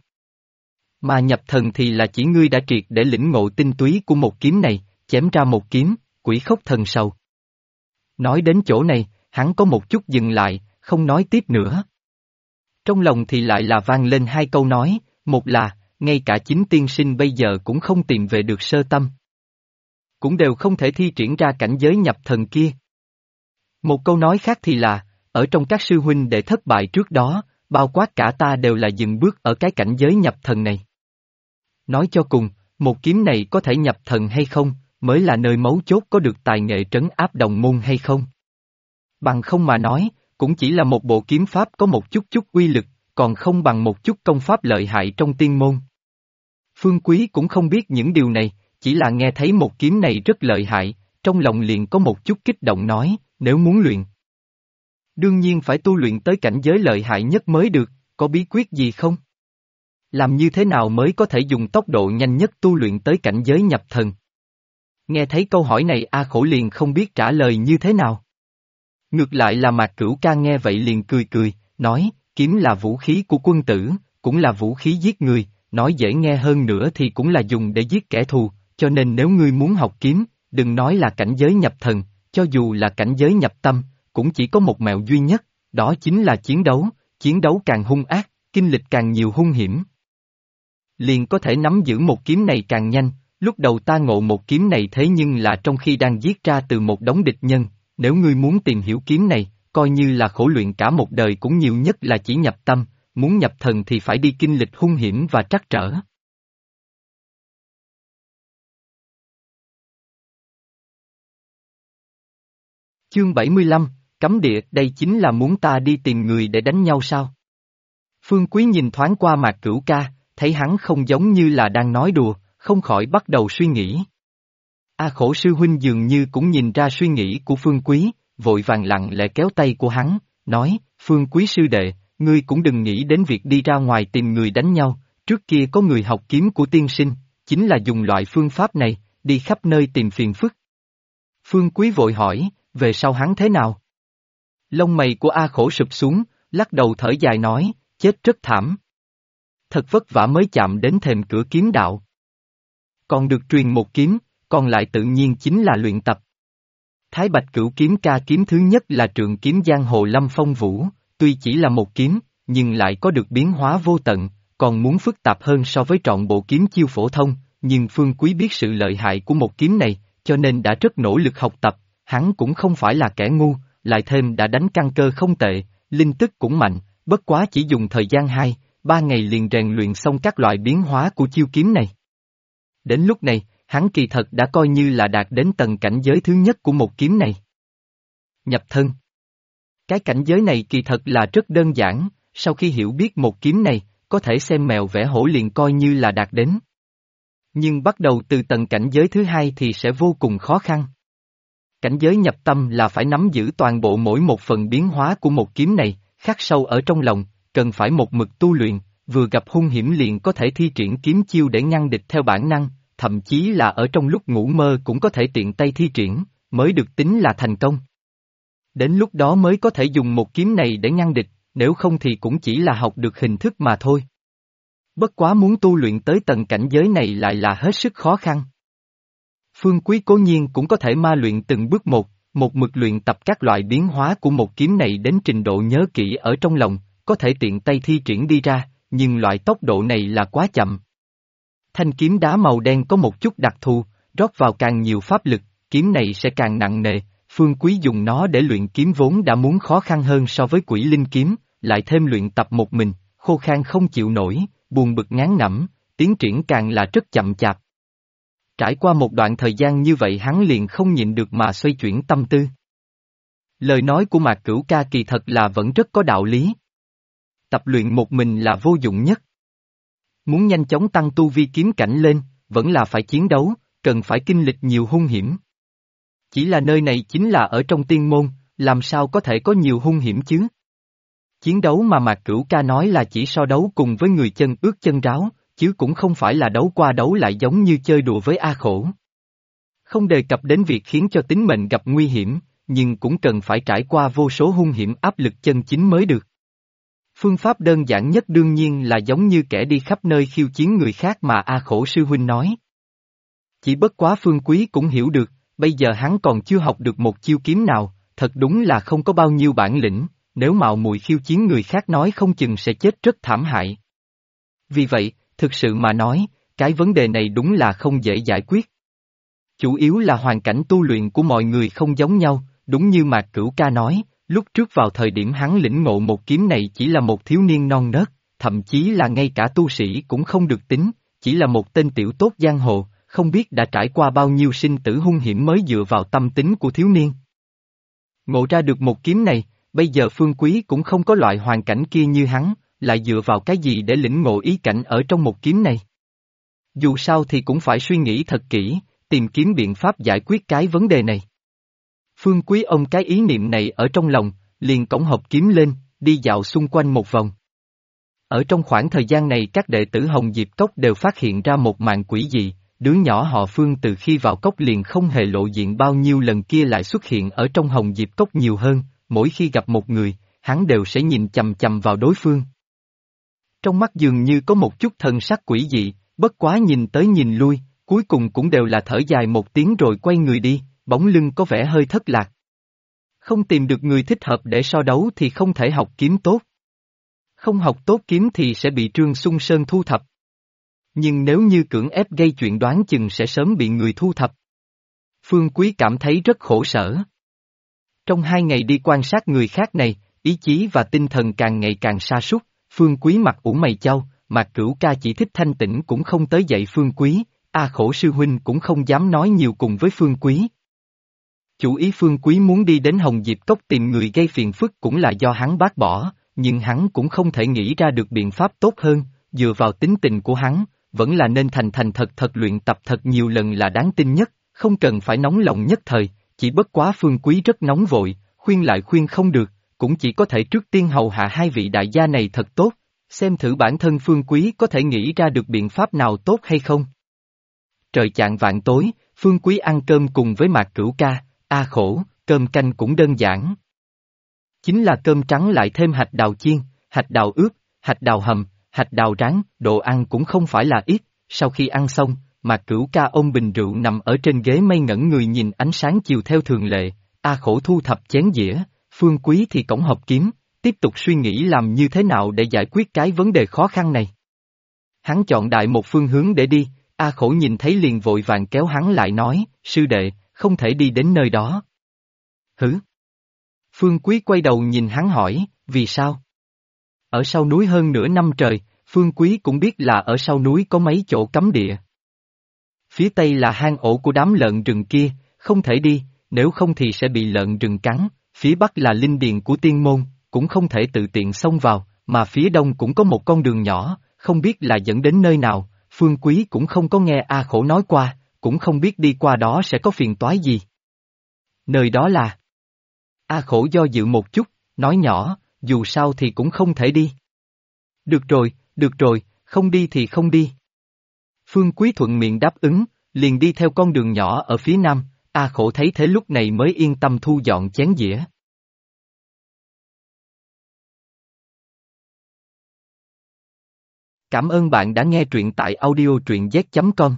Mà nhập thần thì là chỉ ngươi đã triệt để lĩnh ngộ tinh túy của một kiếm này, chém ra một kiếm, quỷ khốc thần sầu. Nói đến chỗ này, hắn có một chút dừng lại, không nói tiếp nữa. Trong lòng thì lại là vang lên hai câu nói, một là, ngay cả chính tiên sinh bây giờ cũng không tìm về được sơ tâm. Cũng đều không thể thi triển ra cảnh giới nhập thần kia. Một câu nói khác thì là, ở trong các sư huynh để thất bại trước đó, bao quát cả ta đều là dừng bước ở cái cảnh giới nhập thần này. Nói cho cùng, một kiếm này có thể nhập thần hay không, mới là nơi mấu chốt có được tài nghệ trấn áp đồng môn hay không. Bằng không mà nói, cũng chỉ là một bộ kiếm pháp có một chút uy lực, còn không bằng một chút công pháp lợi hại trong tiên môn. Phương Quý cũng không biết những điều này, chỉ là nghe thấy một kiếm này rất lợi hại, trong lòng liền có một chút kích động nói, nếu muốn luyện. Đương nhiên phải tu luyện tới cảnh giới lợi hại nhất mới được, có bí quyết gì không? Làm như thế nào mới có thể dùng tốc độ nhanh nhất tu luyện tới cảnh giới nhập thần? Nghe thấy câu hỏi này A Khổ liền không biết trả lời như thế nào. Ngược lại là Mạc Cửu Ca nghe vậy liền cười cười, nói, kiếm là vũ khí của quân tử, cũng là vũ khí giết người, nói dễ nghe hơn nữa thì cũng là dùng để giết kẻ thù, cho nên nếu ngươi muốn học kiếm, đừng nói là cảnh giới nhập thần, cho dù là cảnh giới nhập tâm, cũng chỉ có một mẹo duy nhất, đó chính là chiến đấu càng hung ác, kinh lịch càng nhiều hung hiểm. Liền có thể nắm giữ một kiếm này càng nhanh, lúc đầu ta ngộ một kiếm này thế nhưng là trong khi đang giết ra từ một đống địch nhân, nếu ngươi muốn tìm hiểu kiếm này, coi như là khổ luyện cả một đời cũng nhiều nhất là chỉ nhập tâm, muốn nhập thần thì phải đi kinh lịch hung hiểm và trắc trở. Chương 75, Cấm địa, đây chính là muốn ta đi tìm người để đánh nhau sao? Phương Quý nhìn thoáng qua Mạc Cửu Ca, thấy hắn không giống như là đang nói đùa, không khỏi bắt đầu suy nghĩ. A Khổ sư huynh dường như cũng nhìn ra suy nghĩ của Phương Quý, vội vàng lặng lẽ kéo tay của hắn, nói, Phương Quý sư đệ, ngươi cũng đừng nghĩ đến việc đi ra ngoài tìm người đánh nhau, trước kia có người học kiếm của tiên sinh, chính là dùng loại phương pháp này, đi khắp nơi tìm phiền phức. Phương Quý vội hỏi, về sau hắn thế nào? Lông mày của A Khổ sụp xuống, lắc đầu thở dài nói, chết rất thảm. Thật vất vả mới chạm đến thềm cửa kiếm đạo. Còn được truyền một kiếm, còn lại tự nhiên chính là luyện tập. Thái Bạch Cửu kiếm ca kiếm thứ nhất là trượng kiếm giang hồ Lâm Phong Vũ, tuy chỉ là một kiếm, nhưng lại có được biến hóa vô tận, còn muốn phức tạp hơn so với trọn bộ kiếm chiêu phổ thông, nhưng Phương Quý biết sự lợi hại của một kiếm này, cho nên đã rất nỗ lực học tập, hắn cũng không phải là kẻ ngu, lại thêm đã đánh căn cơ không tệ, linh tức cũng mạnh, bất quá chỉ dùng thời gian 2-3 ngày liền rèn luyện xong các loại biến hóa của chiêu kiếm này. Đến lúc này, hắn kỳ thật đã coi như là đạt đến tầng cảnh giới thứ nhất của một kiếm này. Nhập thân. Cái cảnh giới này kỳ thật là rất đơn giản, sau khi hiểu biết một kiếm này, có thể xem mèo vẽ hổ liền coi như là đạt đến. Nhưng bắt đầu từ tầng cảnh giới thứ hai thì sẽ vô cùng khó khăn. Cảnh giới nhập tâm là phải nắm giữ toàn bộ mỗi một phần biến hóa của một kiếm này, khắc sâu ở trong lòng, cần phải một mực tu luyện, vừa gặp hung hiểm liền có thể thi triển kiếm chiêu để ngăn địch theo bản năng, thậm chí là ở trong lúc ngủ mơ cũng có thể tiện tay thi triển, mới được tính là thành công. Đến lúc đó mới có thể dùng một kiếm này để ngăn địch, nếu không thì cũng chỉ là học được hình thức mà thôi. Bất quá muốn tu luyện tới tầng cảnh giới này lại là hết sức khó khăn. Phương Quý cố nhiên cũng có thể ma luyện từng bước một mực luyện tập các loại biến hóa của một kiếm này đến trình độ nhớ kỹ ở trong lòng, có thể tiện tay thi triển đi ra, nhưng loại tốc độ này là quá chậm. Thanh kiếm đá màu đen có một chút đặc thù, rót vào càng nhiều pháp lực, kiếm này sẽ càng nặng nề. Phương Quý dùng nó để luyện kiếm vốn đã muốn khó khăn hơn so với Quỷ Linh kiếm, lại thêm luyện tập một mình, khô khan không chịu nổi, buồn bực ngán ngẩm, tiến triển càng là rất chậm chạp. Trải qua một đoạn thời gian như vậy hắn liền không nhịn được mà xoay chuyển tâm tư. Lời nói của Mạc Cửu Ca kỳ thật là vẫn rất có đạo lý. Tập luyện một mình là vô dụng nhất. Muốn nhanh chóng tăng tu vi kiếm cảnh lên, vẫn là phải chiến đấu, cần phải kinh lịch nhiều hung hiểm. Chỉ là nơi này chính là ở trong tiên môn, làm sao có thể có nhiều hung hiểm chứ? Chiến đấu mà Mạc Cửu Ca nói là chỉ so đấu cùng với người chân ướt chân ráo, chứ cũng không phải là đấu qua đấu lại giống như chơi đùa với A Khổ. Không đề cập đến việc khiến cho tính mệnh gặp nguy hiểm, nhưng cũng cần phải trải qua vô số hung hiểm áp lực chân chính mới được. Phương pháp đơn giản nhất đương nhiên là giống như kẻ đi khắp nơi khiêu chiến người khác mà A Khổ sư huynh nói. Chỉ bất quá Phương Quý cũng hiểu được, bây giờ hắn còn chưa học được một chiêu kiếm nào, thật đúng là không có bao nhiêu bản lĩnh, nếu mạo muội khiêu chiến người khác nói không chừng sẽ chết rất thảm hại. Vì vậy, thực sự mà nói, cái vấn đề này đúng là không dễ giải quyết. Chủ yếu là hoàn cảnh tu luyện của mọi người không giống nhau, đúng như Mạc Cửu Ca nói, lúc trước vào thời điểm hắn lĩnh ngộ một kiếm này chỉ là một thiếu niên non nớt, thậm chí là ngay cả tu sĩ cũng không được tính, chỉ là một tên tiểu tốt giang hồ, không biết đã trải qua bao nhiêu sinh tử hung hiểm mới dựa vào tâm tính của thiếu niên. Ngộ ra được một kiếm này, bây giờ Phương Quý cũng không có loại hoàn cảnh kia như hắn, lại dựa vào cái gì để lĩnh ngộ ý cảnh ở trong một kiếm này. Dù sao thì cũng phải suy nghĩ thật kỹ, tìm kiếm biện pháp giải quyết cái vấn đề này. Phương Quý ông cái ý niệm này ở trong lòng, liền cõng hộp kiếm lên, đi dạo xung quanh một vòng. Ở trong khoảng thời gian này các đệ tử Hồng Diệp Cốc đều phát hiện ra một màn quỷ dị, đứa nhỏ họ Phương từ khi vào cốc liền không hề lộ diện bao nhiêu lần kia lại xuất hiện ở trong Hồng Diệp Cốc nhiều hơn, mỗi khi gặp một người, hắn đều sẽ nhìn chằm chằm vào đối phương. Trong mắt dường như có một chút thần sắc quỷ dị, bất quá nhìn tới nhìn lui, cuối cùng cũng đều là thở dài một tiếng rồi quay người đi, bóng lưng có vẻ hơi thất lạc. Không tìm được người thích hợp để so đấu thì không thể học kiếm tốt. Không học tốt kiếm thì sẽ bị Trương Xung Sơn thu thập. Nhưng nếu như cưỡng ép gây chuyện đoán chừng sẽ sớm bị người thu thập. Phương Quý cảm thấy rất khổ sở. Trong 2 ngày đi quan sát người khác này, ý chí và tinh thần càng ngày càng sa sút. Phương Quý mặt ủ mày chau, Mạc Cửu Ca chỉ thích thanh tĩnh cũng không tới dạy Phương Quý, A Khổ sư huynh cũng không dám nói nhiều cùng với Phương Quý. Chủ ý Phương Quý muốn đi đến Hồng Diệp Cốc tìm người gây phiền phức cũng là do hắn bác bỏ, nhưng hắn cũng không thể nghĩ ra được biện pháp tốt hơn, dựa vào tính tình của hắn, vẫn là nên thành thành thật thật luyện tập thật nhiều lần là đáng tin nhất, không cần phải nóng lòng nhất thời, chỉ bất quá Phương Quý rất nóng vội, khuyên lại khuyên không được, cũng chỉ có thể trước tiên hầu hạ 2 vị đại gia này thật tốt, xem thử bản thân Phương Quý có thể nghĩ ra được biện pháp nào tốt hay không. Trời chạng vạng tối, Phương Quý ăn cơm cùng với Mạc Cửu Ca, A Khổ, cơm canh cũng đơn giản. Chính là cơm trắng lại thêm hạch đào chiên, hạch đào ướp, hạch đào hầm, hạch đào rán, đồ ăn cũng không phải là ít, sau khi ăn xong, Mạc Cửu Ca ôm bình rượu nằm ở trên ghế mây ngẩn người nhìn ánh sáng chiều theo thường lệ, A Khổ thu thập chén dĩa, Phương Quý thì cõng hộp kiếm, tiếp tục suy nghĩ làm như thế nào để giải quyết cái vấn đề khó khăn này. Hắn chọn đại một phương hướng để đi, A Khổ nhìn thấy liền vội vàng kéo hắn lại nói, sư đệ, không thể đi đến nơi đó. Hử? Phương Quý quay đầu nhìn hắn hỏi, vì sao? Ở sau núi hơn nửa năm trời, Phương Quý cũng biết là ở sau núi có mấy chỗ cấm địa. Phía tây là hang ổ của đám lợn rừng kia, không thể đi, nếu không thì sẽ bị lợn rừng cắn, phía bắc là linh điền của tiên môn, cũng không thể tự tiện xông vào, mà phía đông cũng có một con đường nhỏ, không biết là dẫn đến nơi nào, Phương Quý cũng không có nghe A Khổ nói qua, cũng không biết đi qua đó sẽ có phiền toái gì. Nơi đó là... A Khổ do dự một chút, nói nhỏ, dù sao thì cũng không thể đi. Được rồi, không đi thì không đi. Phương Quý thuận miệng đáp ứng, liền đi theo con đường nhỏ ở phía nam, A Khổ thấy thế lúc này mới yên tâm thu dọn chén dĩa. Cảm ơn bạn đã nghe truyện tại audio truyện z.com.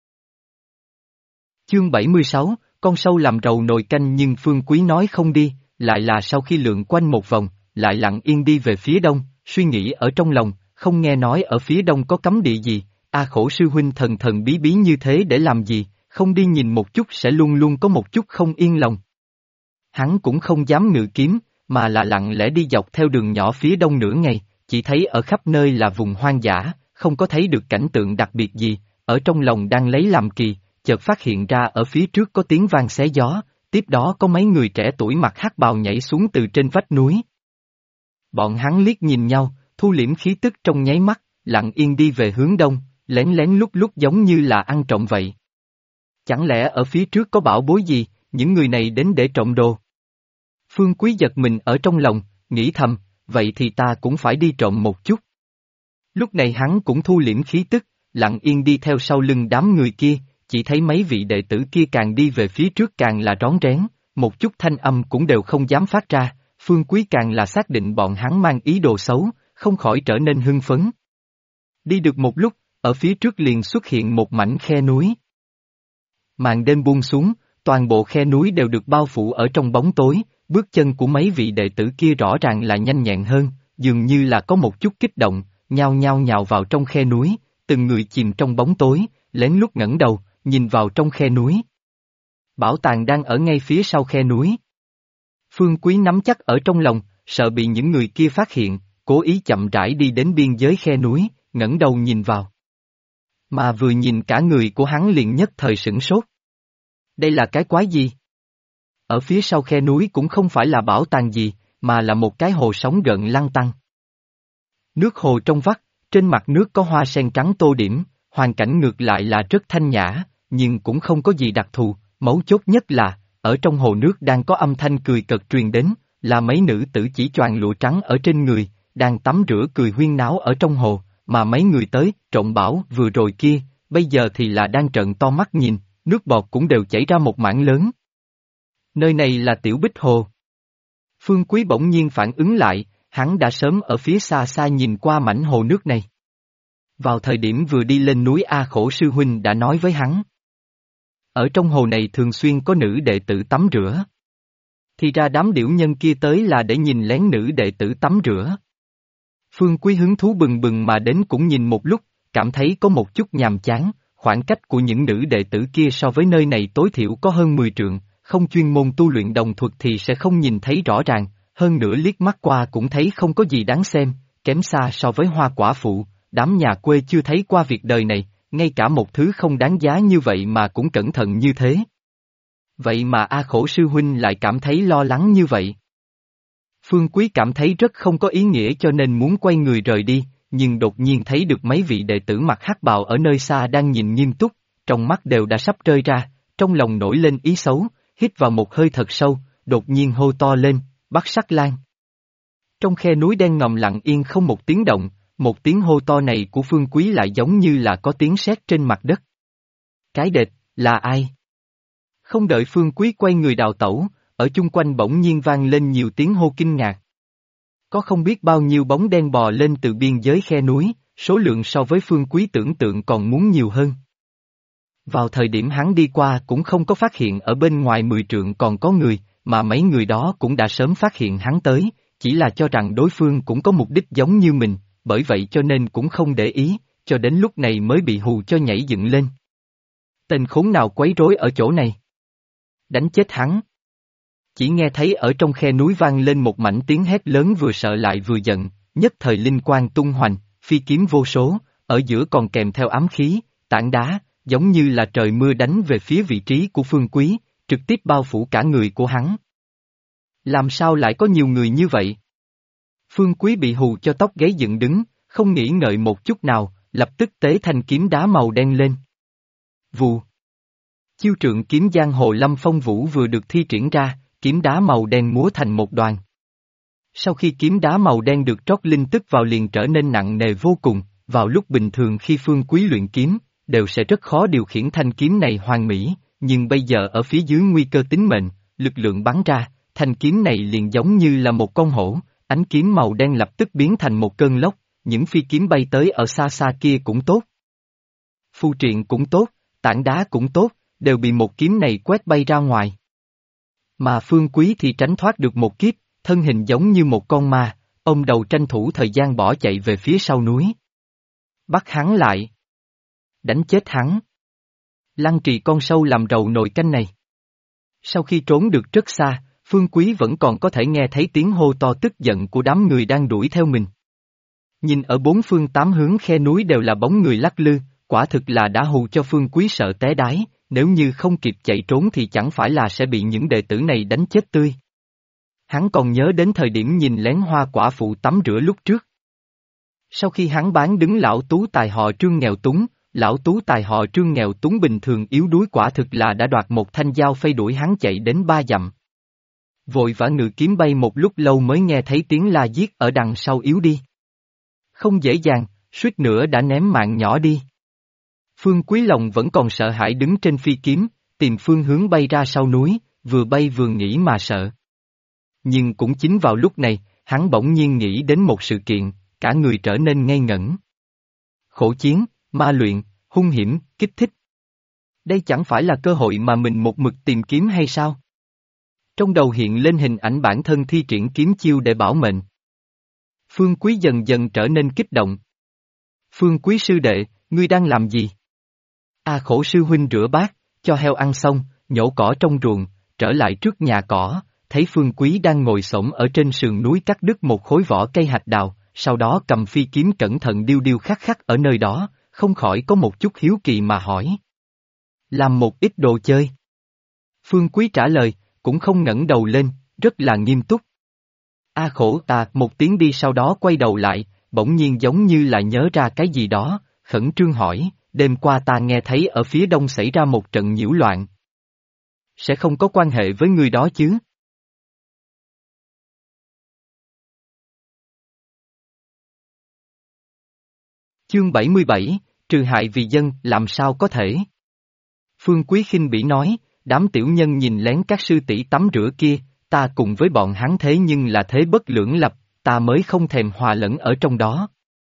Chương 76, con sâu làm rầu nồi canh nhưng Phương Quý nói không đi, lại là sau khi lượn quanh một vòng, lại lặng yên đi về phía đông, suy nghĩ ở trong lòng, không nghe nói ở phía đông có cấm địa gì, A Khổ sư huynh thần thần bí bí như thế để làm gì, không đi nhìn một chút sẽ luôn luôn có một chút không yên lòng. Hắn cũng không dám ngự kiếm, mà là lặng lẽ đi dọc theo đường nhỏ phía đông nửa ngày, chỉ thấy ở khắp nơi là vùng hoang dã, không có thấy được cảnh tượng đặc biệt gì, ở trong lòng đang lấy làm kỳ, chợt phát hiện ra ở phía trước có tiếng vang xé gió, tiếp đó có mấy người trẻ tuổi mặc hắc bào nhảy xuống từ trên vách núi. Bọn hắn liếc nhìn nhau, thu liễm khí tức trong nháy mắt, lặng yên đi về hướng đông, lén lén lút lút giống như là ăn trộm vậy. Chẳng lẽ ở phía trước có bảo bối gì, những người này đến để trộm đồ? Phương Quý giật mình ở trong lòng, nghĩ thầm, vậy thì ta cũng phải đi trộm một chút. Lúc này hắn cũng thu liễm khí tức, lặng yên đi theo sau lưng đám người kia, chỉ thấy mấy vị đệ tử kia càng đi về phía trước càng là rón rén, một chút thanh âm cũng đều không dám phát ra, Phương Quý càng là xác định bọn hắn mang ý đồ xấu, không khỏi trở nên hưng phấn. Đi được một lúc, ở phía trước liền xuất hiện một mảnh khe núi. Màn đêm buông xuống, toàn bộ khe núi đều được bao phủ ở trong bóng tối, bước chân của mấy vị đệ tử kia rõ ràng là nhanh nhẹn hơn, dường như là có một chút kích động, nhao nhao nhào vào trong khe núi, từng người chìm trong bóng tối, lén lút ngẩng đầu, nhìn vào trong khe núi. Bảo tàng đang ở ngay phía sau khe núi. Phương Quý nắm chắc ở trong lòng, sợ bị những người kia phát hiện, cố ý chậm rãi đi đến biên giới khe núi, ngẩng đầu nhìn vào. Mà vừa nhìn cả người của hắn liền nhất thời sửng sốt. Đây là cái quái gì? Ở phía sau khe núi cũng không phải là bảo tàng gì, mà là một cái hồ sóng gợn lăn tăn. Nước hồ trong vắt, trên mặt nước có hoa sen trắng tô điểm, hoàn cảnh ngược lại là rất thanh nhã, nhưng cũng không có gì đặc thù, mấu chốt nhất là, ở trong hồ nước đang có âm thanh cười cợt truyền đến, là mấy nữ tử chỉ choàng lụa trắng ở trên người, đang tắm rửa cười huyên náo ở trong hồ, mà mấy người tới, trộm bảo vừa rồi kia, bây giờ thì là đang trợn to mắt nhìn, nước bọt cũng đều chảy ra một mảng lớn. Nơi này là Tiểu Bích Hồ. Phương Quý bỗng nhiên phản ứng lại, hắn đã sớm ở phía xa xa nhìn qua mảnh hồ nước này. Vào thời điểm vừa đi lên núi A Khổ sư huynh đã nói với hắn. Ở trong hồ này thường xuyên có nữ đệ tử tắm rửa. Thì ra đám điểu nhân kia tới là để nhìn lén nữ đệ tử tắm rửa. Phương Quý hứng thú bừng bừng mà đến cũng nhìn một lúc, cảm thấy có một chút nhàm chán, khoảng cách của những nữ đệ tử kia so với nơi này tối thiểu có hơn 10 trượng, không chuyên môn tu luyện đồng thuật thì sẽ không nhìn thấy rõ ràng, hơn nữa liếc mắt qua cũng thấy không có gì đáng xem, kém xa so với hoa quả phụ, đám nhà quê chưa thấy qua việc đời này, ngay cả một thứ không đáng giá như vậy mà cũng cẩn thận như thế. Vậy mà A Khổ sư huynh lại cảm thấy lo lắng như vậy. Phương Quý cảm thấy rất không có ý nghĩa cho nên muốn quay người rời đi, nhưng đột nhiên thấy được mấy vị đệ tử mặc hắc bào ở nơi xa đang nhìn nghiêm túc, trong mắt đều đã sắp rơi ra, trong lòng nổi lên ý xấu, hít vào một hơi thật sâu, đột nhiên hô to lên, Bắc Sắc Lan. Trong khe núi đen ngòm lặng yên không một tiếng động, một tiếng hô to này của Phương Quý lại giống như là có tiếng sét trên mặt đất. Cái đệt, là ai? Không đợi Phương Quý quay người đào tẩu, ở chung quanh bỗng nhiên vang lên nhiều tiếng hô kinh ngạc. Có không biết bao nhiêu bóng đen bò lên từ biên giới khe núi, số lượng so với Phương Quý tưởng tượng còn muốn nhiều hơn. Vào thời điểm hắn đi qua cũng không có phát hiện ở bên ngoài 10 trượng còn có người, mà mấy người đó cũng đã sớm phát hiện hắn tới, chỉ là cho rằng đối phương cũng có mục đích giống như mình, bởi vậy cho nên cũng không để ý, cho đến lúc này mới bị hù cho nhảy dựng lên. Tên khốn nào quấy rối ở chỗ này? Đánh chết hắn! Chỉ nghe thấy ở trong khe núi vang lên một mảnh tiếng hét lớn vừa sợ lại vừa giận, nhất thời linh quang tung hoành, phi kiếm vô số, ở giữa còn kèm theo ám khí, tảng đá, giống như là trời mưa đánh về phía vị trí của Phương Quý, trực tiếp bao phủ cả người của hắn. Làm sao lại có nhiều người như vậy? Phương Quý bị hù cho tóc gáy dựng đứng, không nghĩ ngợi một chút nào, lập tức tế thanh kiếm đá màu đen lên. Vù. Chiêu trượng kiếm giang hồ Lâm Phong Vũ vừa được thi triển ra, kiếm đá màu đen múa thành một đoàn. Sau khi kiếm đá màu đen được trót linh tức vào liền trở nên nặng nề vô cùng, vào lúc bình thường khi Phương Quý luyện kiếm, đều sẽ rất khó điều khiển thanh kiếm này hoàn mỹ, nhưng bây giờ ở phía dưới nguy cơ tính mệnh, lực lượng bắn ra, thanh kiếm này liền giống như là một con hổ, ánh kiếm màu đen lập tức biến thành một cơn lốc, những phi kiếm bay tới ở xa xa kia cũng tốt. Phu triện cũng tốt, tảng đá cũng tốt, đều bị một kiếm này quét bay ra ngoài. Mà Phương Quý thì tránh thoát được một kiếp, thân hình giống như một con ma, ôm đầu tranh thủ thời gian bỏ chạy về phía sau núi. Bắt hắn lại. đánh chết hắn. Lăng Trì con sâu làm rầu nồi canh này. Sau khi trốn được rất xa, Phương Quý vẫn còn có thể nghe thấy tiếng hô to tức giận của đám người đang đuổi theo mình. Nhìn ở bốn phương tám hướng khe núi đều là bóng người lắc lư, quả thực là đã hù cho Phương Quý sợ té đái, nếu như không kịp chạy trốn thì chẳng phải là sẽ bị những đệ tử này đánh chết tươi. Hắn còn nhớ đến thời điểm nhìn lén Hoa quả phụ tắm rửa lúc trước. Sau khi hắn bán đứng lão tú tài họ Trương nghèo túng, lão tú tài họ Trương nghèo túng bình thường yếu đuối quả thực là đã đoạt một thanh dao phay đuổi hắn chạy đến 3 dặm. Vội vã ngự kiếm bay một lúc lâu mới nghe thấy tiếng la giết ở đằng sau yếu đi. Không dễ dàng, suýt nữa đã ném mạng nhỏ đi. Phương Quý lòng vẫn còn sợ hãi đứng trên phi kiếm, tìm phương hướng bay ra sau núi, vừa bay vừa nghĩ mà sợ. Nhưng cũng chính vào lúc này, hắn bỗng nhiên nghĩ đến một sự kiện, cả người trở nên ngây ngẩn. Khổ chiến, ma luyện, hung hiểm, kích thích. Đây chẳng phải là cơ hội mà mình một mực tìm kiếm hay sao? Trong đầu hiện lên hình ảnh bản thân thi triển kiếm chiêu để bảo mệnh. Phương Quý dần dần trở nên kích động. Phương Quý sư đệ, ngươi đang làm gì? Khổ sư huynh rửa bát, cho heo ăn xong, nhổ cỏ trong ruộng, trở lại trước nhà cỏ, thấy Phương Quý đang ngồi xổm ở trên sườn núi cắt đứt một khối vỏ cây hạch đào, sau đó cầm phi kiếm cẩn thận điêu điêu khắc khắc ở nơi đó, không khỏi có một chút hiếu kỳ mà hỏi. Làm một ít đồ chơi. Phương Quý trả lời, cũng không ngẩng đầu lên, rất là nghiêm túc. Khổ một tiếng đi sau đó quay đầu lại, bỗng nhiên giống như là nhớ ra cái gì đó, khẩn trương hỏi, đêm qua ta nghe thấy ở phía đông xảy ra một trận nhiễu loạn. Sẽ không có quan hệ với người đó chứ? Chương 77, trừ hại vì dân, làm sao có thể? Phương Quý khinh bỉ nói, đám tiểu nhân nhìn lén các sư tỷ tắm rửa kia, ta cùng với bọn hắn thế nhưng là thế bất lưỡng lập, ta mới không thèm hòa lẫn ở trong đó.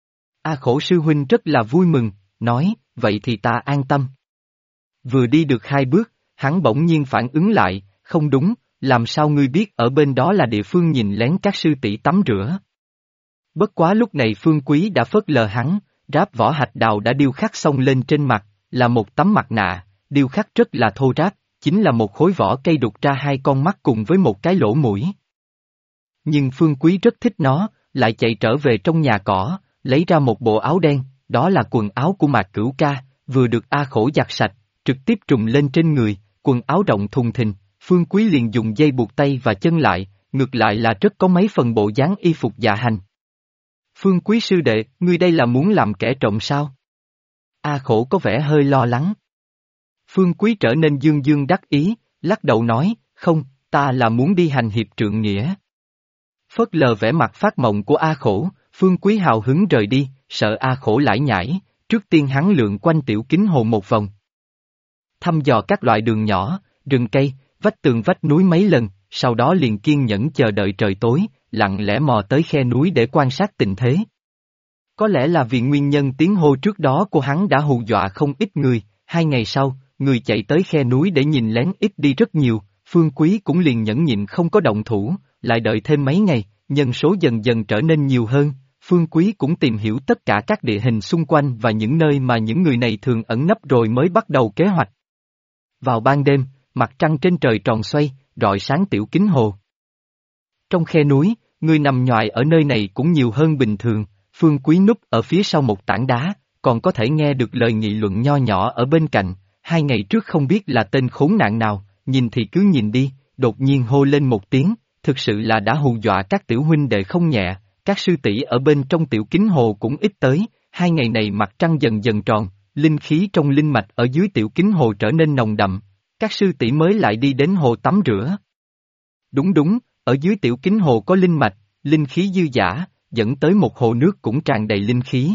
Khổ sư huynh rất là vui mừng, nói, vậy thì ta an tâm. Vừa đi được 2 bước, hắn bỗng nhiên phản ứng lại, không đúng, làm sao ngươi biết ở bên đó là địa phương nhìn lén các sư tỷ tắm rửa. Bất quá lúc này Phương Quý đã phớt lờ hắn, ráp vỏ hạch đào đã điêu khắc xong lên trên mặt, là một tấm mặt nạ, điêu khắc rất là thô ráp, chính là một khối vỏ cây đục ra 2 con mắt cùng với một cái lỗ mũi. Nhưng Phương Quý rất thích nó, lại chạy trở về trong nhà cỏ, lấy ra một bộ áo đen, đó là quần áo của Mạc Cửu Ca, vừa được Khổ giặt sạch, trực tiếp trùm lên trên người, quần áo rộng thùng thình, Phương Quý liền dùng dây buộc tay và chân lại, ngược lại là rất có mấy phần bộ dáng y phục dạ hành. Phương Quý sư đệ, ngươi đây là muốn làm kẻ trộm sao? Khổ có vẻ hơi lo lắng. Phương Quý trở nên dương dương đắc ý, lắc đầu nói, không, ta là muốn đi hành hiệp trượng nghĩa. Phớt lờ vẻ mặt phát mộng của Khổ, Phương Quý hào hứng rời đi, sợ Khổ lải nhải, trước tiên hắn lượn quanh tiểu kính hồ một vòng. Thăm dò các loại đường nhỏ, rừng cây, vách tường vách núi mấy lần, sau đó liền kiên nhẫn chờ đợi trời tối, lặng lẽ mò tới khe núi để quan sát tình thế. Có lẽ là vì nguyên nhân tiếng hô trước đó của hắn đã hù dọa không ít người, 2 ngày sau, người chạy tới khe núi để nhìn lén ít đi rất nhiều, Phương Quý cũng liền nhẫn nhịn không có động thủ, lại đợi thêm mấy ngày, nhân số dần dần trở nên nhiều hơn, Phương Quý cũng tìm hiểu tất cả các địa hình xung quanh và những nơi mà những người này thường ẩn nấp rồi mới bắt đầu kế hoạch. Vào ban đêm, mặt trăng trên trời tròn xoay, rọi sáng tiểu kính hồ. Trong khe núi, người nằm nhoài ở nơi này cũng nhiều hơn bình thường, Phương Quý núp ở phía sau một tảng đá, còn có thể nghe được lời nghị luận nho nhỏ ở bên cạnh, 2 ngày trước không biết là tên khốn nạn nào, nhìn thì cứ nhìn đi, đột nhiên hô lên một tiếng, thực sự là đã hù dọa các tiểu huynh đệ không nhẹ, các sư tỷ ở bên trong tiểu kính hồ cũng ít tới, 2 ngày này mặt trăng dần dần tròn, linh khí trong linh mạch ở dưới tiểu kính hồ trở nên nồng đậm, các sư tỷ mới lại đi đến hồ tắm rửa. Đúng, ở dưới tiểu kính hồ có linh mạch, linh khí dư dả, dẫn tới một hồ nước cũng tràn đầy linh khí.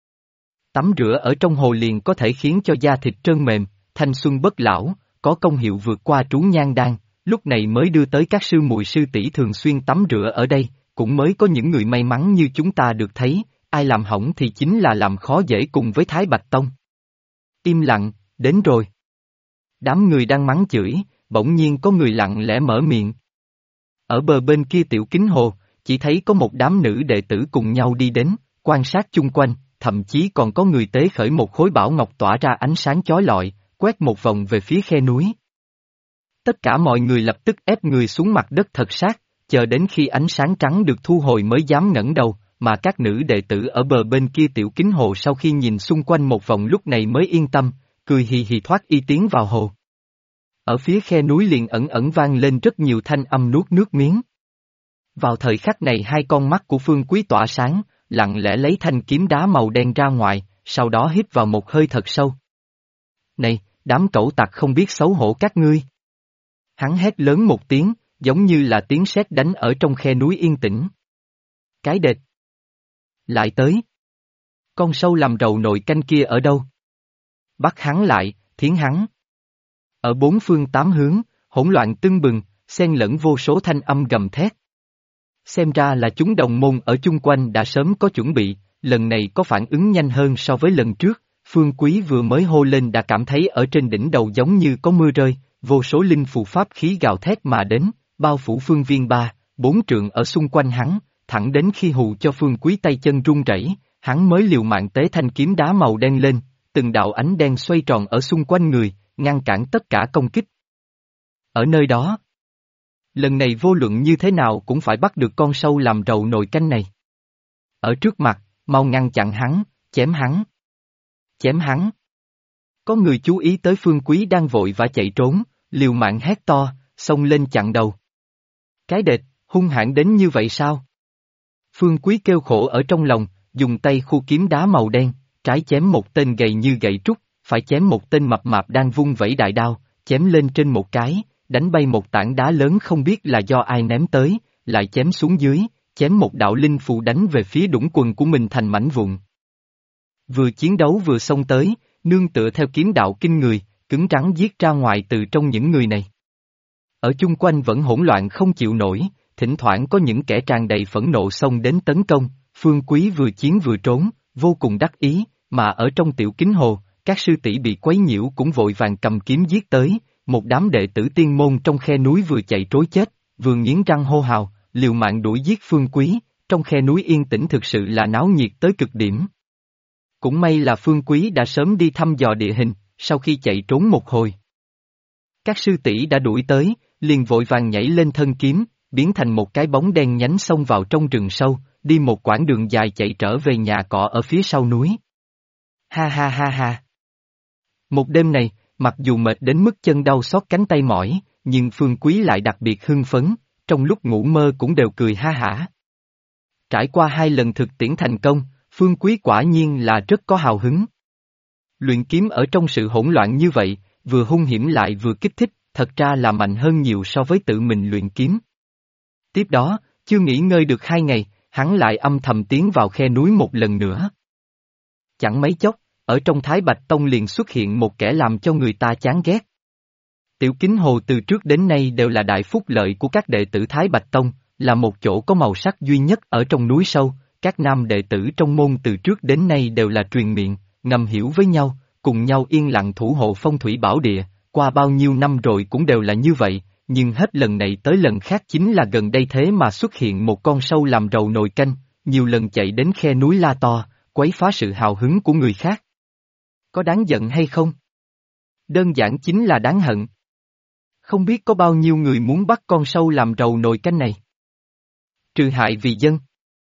Tắm rửa ở trong hồ liền có thể khiến cho da thịt trơn mềm, thanh xuân bất lão, có công hiệu vượt qua trú nhan đan, lúc này mới đưa tới các sư muội sư tỷ thường xuyên tắm rửa ở đây, cũng mới có những người may mắn như chúng ta được thấy, ai làm hỏng thì chính là làm khó dễ cùng với Thái Bạch Tông. Im lặng, đến rồi. Đám người đang mắng chửi, bỗng nhiên có người lặng lẽ mở miệng. Ở bờ bên kia tiểu kính hồ, chỉ thấy có một đám nữ đệ tử cùng nhau đi đến, quan sát chung quanh, thậm chí còn có người tế khởi một khối bảo ngọc tỏa ra ánh sáng chói lọi, quét một vòng về phía khe núi. Tất cả mọi người lập tức ép người xuống mặt đất thật sát, chờ đến khi ánh sáng trắng được thu hồi mới dám ngẩng đầu, mà các nữ đệ tử ở bờ bên kia tiểu kính hồ sau khi nhìn xung quanh một vòng lúc này mới yên tâm, cười hì hì thoát y tiến vào hồ. Ở phía khe núi liền ẩn ẩn vang lên rất nhiều thanh âm nuốt nước miếng. Vào thời khắc này hai con mắt của Phương Quý tỏa sáng, lặng lẽ lấy thanh kiếm đá màu đen ra ngoài, sau đó hít vào một hơi thật sâu. Này, đám cẩu tặc không biết xấu hổ các ngươi. Hắn hét lớn một tiếng, giống như là tiếng sét đánh ở trong khe núi yên tĩnh. Cái đệt. Lại tới. Con sâu làm rầu nồi canh kia ở đâu? Bắt hắn lại, thiến hắn. Ở bốn phương tám hướng, hỗn loạn tưng bừng, xen lẫn vô số thanh âm gầm thét. Xem ra là chúng đồng môn ở chung quanh đã sớm có chuẩn bị, lần này có phản ứng nhanh hơn so với lần trước, Phương Quý vừa mới hô lên đã cảm thấy ở trên đỉnh đầu giống như có mưa rơi, vô số linh phù pháp khí gào thét mà đến, bao phủ phương viên 3, 4 trượng ở xung quanh hắn, thẳng đến khi hù cho Phương Quý tay chân run rẩy, hắn mới liều mạng tế thanh kiếm đá màu đen lên, từng đạo ánh đen xoay tròn ở xung quanh người, ngăn cản tất cả công kích. Ở nơi đó, lần này vô luận như thế nào cũng phải bắt được con sâu làm rầu nồi canh này. Ở trước mặt, mau ngăn chặn hắn, chém hắn. Chém hắn. Có người chú ý tới Phương Quý đang vội vã chạy trốn, liều mạng hét to, xông lên chặn đầu. Cái đệt, hung hãn đến như vậy sao? Phương Quý kêu khổ ở trong lòng, dùng tay khu kiếm đá màu đen, trái chém một tên gầy như gậy trúc, phải chém một tên mập mạp đang vung vẩy đại đao, chém lên trên một cái, đánh bay một tảng đá lớn không biết là do ai ném tới, lại chém xuống dưới, chém một đạo linh phù đánh về phía đũng quần của mình thành mảnh vụn. Vừa chiến đấu vừa xông tới, nương tựa theo kiếm đạo kinh người, cứng rắn giết ra ngoài từ trong những người này. Ở chung quanh vẫn hỗn loạn không chịu nổi, thỉnh thoảng có những kẻ tràn đầy phẫn nộ xông đến tấn công, Phương Quý vừa chiến vừa trốn, vô cùng đắc ý, mà ở trong tiểu kính hồ, các sư tỷ bị quấy nhiễu cũng vội vàng cầm kiếm giết tới, một đám đệ tử tiên môn trong khe núi vừa chạy trối chết, vừa nghiến răng hô hào, liều mạng đuổi giết Phương Quý, trong khe núi yên tĩnh thực sự là náo nhiệt tới cực điểm. Cũng may là Phương Quý đã sớm đi thăm dò địa hình, sau khi chạy trốn một hồi. Các sư tỷ đã đuổi tới, liền vội vàng nhảy lên thân kiếm, biến thành một cái bóng đen nhánh xông vào trong rừng sâu, đi một quãng đường dài chạy trở về nhà cọ ở phía sau núi. Ha ha ha ha. Một đêm này, mặc dù mệt đến mức chân đau xót cánh tay mỏi, nhưng Phương Quý lại đặc biệt hưng phấn, trong lúc ngủ mơ cũng đều cười ha hả. Trải qua 2 lần thực tiễn thành công, Phương Quý quả nhiên là rất có hào hứng. Luyện kiếm ở trong sự hỗn loạn như vậy, vừa hung hiểm lại vừa kích thích, thật ra là mạnh hơn nhiều so với tự mình luyện kiếm. Tiếp đó, chưa nghỉ ngơi được 2 ngày, hắn lại âm thầm tiến vào khe núi một lần nữa. Chẳng mấy chốc, ở trong Thái Bạch Tông liền xuất hiện một kẻ làm cho người ta chán ghét. Tiểu Kính Hồ từ trước đến nay đều là đại phúc lợi của các đệ tử Thái Bạch Tông, là một chỗ có màu sắc duy nhất ở trong núi sâu, các nam đệ tử trong môn từ trước đến nay đều là truyền miệng, ngầm hiểu với nhau, cùng nhau yên lặng thủ hộ phong thủy bảo địa, qua bao nhiêu năm rồi cũng đều là như vậy, nhưng hết lần này tới lần khác chính là gần đây thế mà xuất hiện một con sâu làm rầu nồi canh, nhiều lần chạy đến khe núi la to, quấy phá sự hào hứng của người khác. Có đáng giận hay không? Đơn giản chính là đáng hận. Không biết có bao nhiêu người muốn bắt con sâu làm rầu nồi canh này. Trừ hại vì dân.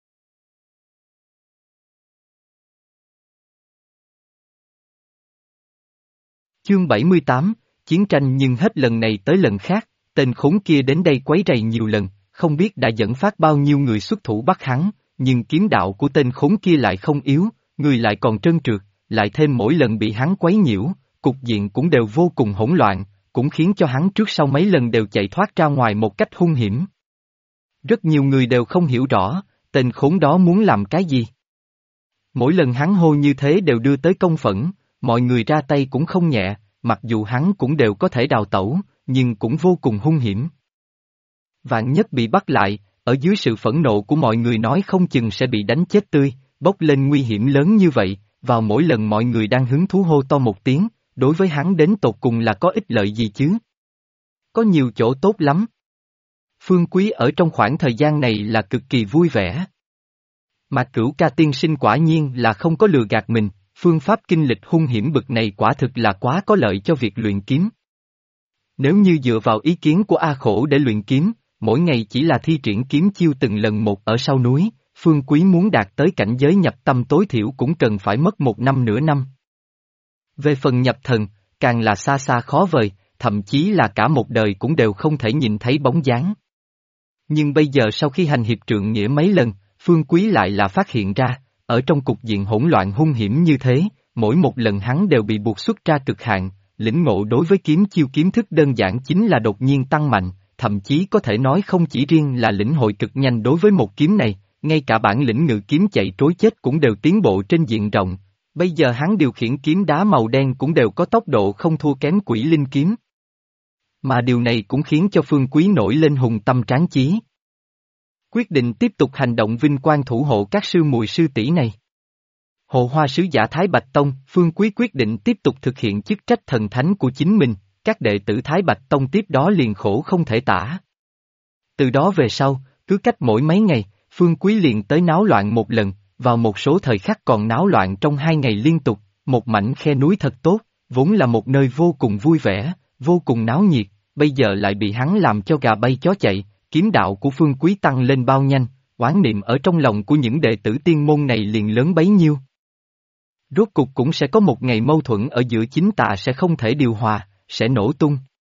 Chương 78, Chiến tranh nhưng hết lần này tới lần khác, tên khốn kia đến đây quấy rầy nhiều lần, không biết đã dẫn phát bao nhiêu người xuất thủ bắt hắn, nhưng kiếm đạo của tên khốn kia lại không yếu, người lại còn trơn trượt, lại thêm mỗi lần bị hắn quấy nhiễu, cục diện cũng đều vô cùng hỗn loạn, cũng khiến cho hắn trước sau mấy lần đều chạy thoát ra ngoài một cách hung hiểm. Rất nhiều người đều không hiểu rõ, tên khốn đó muốn làm cái gì. Mỗi lần hắn hô như thế đều đưa tới công phẫn, mọi người ra tay cũng không nhẹ, mặc dù hắn cũng đều có thể đào tẩu, nhưng cũng vô cùng hung hiểm. Vạn nhất bị bắt lại, ở dưới sự phẫn nộ của mọi người nói không chừng sẽ bị đánh chết tươi, bốc lên nguy hiểm lớn như vậy, vào mỗi lần mọi người đang hứng thú hô to một tiếng, đối với hắn đến tột cùng là có ích lợi gì chứ? Có nhiều chỗ tốt lắm. Phương Quý ở trong khoảng thời gian này là cực kỳ vui vẻ. Mạc Cửu Ca tiên sinh quả nhiên là không có lừa gạt mình, phương pháp kinh lịch hung hiểm bực này quả thực là quá có lợi cho việc luyện kiếm. Nếu như dựa vào ý kiến của A Khổ để luyện kiếm, mỗi ngày chỉ là thi triển kiếm chiêu từng lần một ở sau núi, Phương Quý muốn đạt tới cảnh giới nhập tâm tối thiểu cũng cần phải mất 1 năm nửa năm. Về phần nhập thần, càng là xa xa khó vời, thậm chí là cả một đời cũng đều không thể nhìn thấy bóng dáng. Nhưng bây giờ sau khi hành hiệp trượng nghĩa mấy lần, Phương Quý lại là phát hiện ra, ở trong cục diện hỗn loạn hung hiểm như thế, mỗi một lần hắn đều bị buộc xuất ra cực hạn, lĩnh ngộ đối với kiếm chiêu kiến thức đơn giản chính là đột nhiên tăng mạnh, thậm chí có thể nói không chỉ riêng là lĩnh hội cực nhanh đối với một kiếm này, ngay cả bản lĩnh ngự kiếm chạy trối chết cũng đều tiến bộ trên diện rộng. Bây giờ hắn điều khiển kiếm đá màu đen cũng đều có tốc độ không thua kém Quỷ Linh kiếm. Mà điều này cũng khiến cho Phương Quý nổi lên hùng tâm tráng chí. Quyết định tiếp tục hành động vinh quang thủ hộ các sư muội sư tỷ này. Hộ Hoa sứ giả Thái Bạch Tông, Phương Quý quyết định tiếp tục thực hiện chức trách thần thánh của chính mình, các đệ tử Thái Bạch Tông tiếp đó liền khổ không thể tả. Từ đó về sau, cứ cách mỗi mấy ngày, Phương Quý liền tới náo loạn một lần, vào một số thời khắc còn náo loạn trong 2 ngày liên tục, một mảnh khe núi thật tốt, vốn là một nơi vô cùng vui vẻ, vô cùng náo nhiệt, bây giờ lại bị hắn làm cho gà bay chó chạy, kiếm đạo của Phương Quý tăng lên bao nhanh, oán niệm ở trong lòng của những đệ tử tiên môn này liền lớn bấy nhiêu. Rốt cục cũng sẽ có một ngày mâu thuẫn ở giữa chính tà sẽ không thể điều hòa, sẽ nổ tung.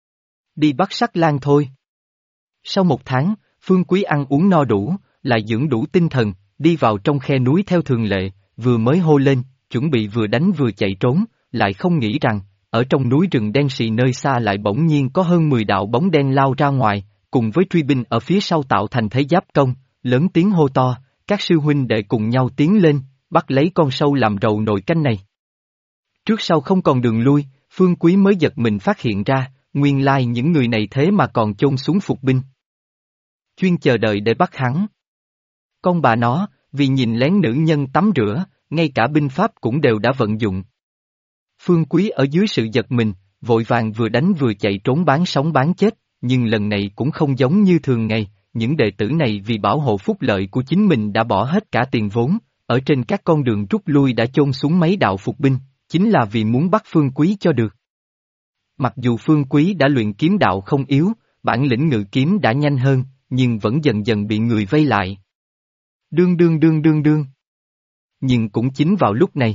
Đi bắt Sắc Lang thôi. Sau 1 tháng, Phương Quý ăn uống no đủ, lại dưỡng đủ tinh thần, đi vào trong khe núi theo thường lệ, vừa mới hô lên, chuẩn bị vừa đánh vừa chạy trốn, lại không nghĩ rằng, ở trong núi rừng đen sì nơi xa lại bỗng nhiên có hơn 10 đạo bóng đen lao ra ngoài, cùng với truy binh ở phía sau tạo thành thế giáp công, lớn tiếng hô to, các sư huynh đệ cùng nhau tiến lên, bắt lấy con sâu làm rầu nồi canh này. Trước sau không còn đường lui, Phương Quý mới giật mình phát hiện ra, nguyên lai những người này thế mà còn chôn xuống phục binh. Chuyên chờ đợi để bắt hắn. Con bà nó, vì nhìn lén nữ nhân tắm rửa, ngay cả binh pháp cũng đều đã vận dụng. Phương Quý ở dưới sự giật mình, vội vàng vừa đánh vừa chạy trốn bán sống bán chết, nhưng lần này cũng không giống như thường ngày, những đệ tử này vì bảo hộ phúc lợi của chính mình đã bỏ hết cả tiền vốn, ở trên các con đường rút lui đã chôn xuống mấy đạo phục binh, chính là vì muốn bắt Phương Quý cho được. Mặc dù Phương Quý đã luyện kiếm đạo không yếu, bản lĩnh ngự kiếm đã nhanh hơn, nhưng vẫn dần dần bị người vây lại. Đương đương đương đương đương. Nhưng cũng chính vào lúc này.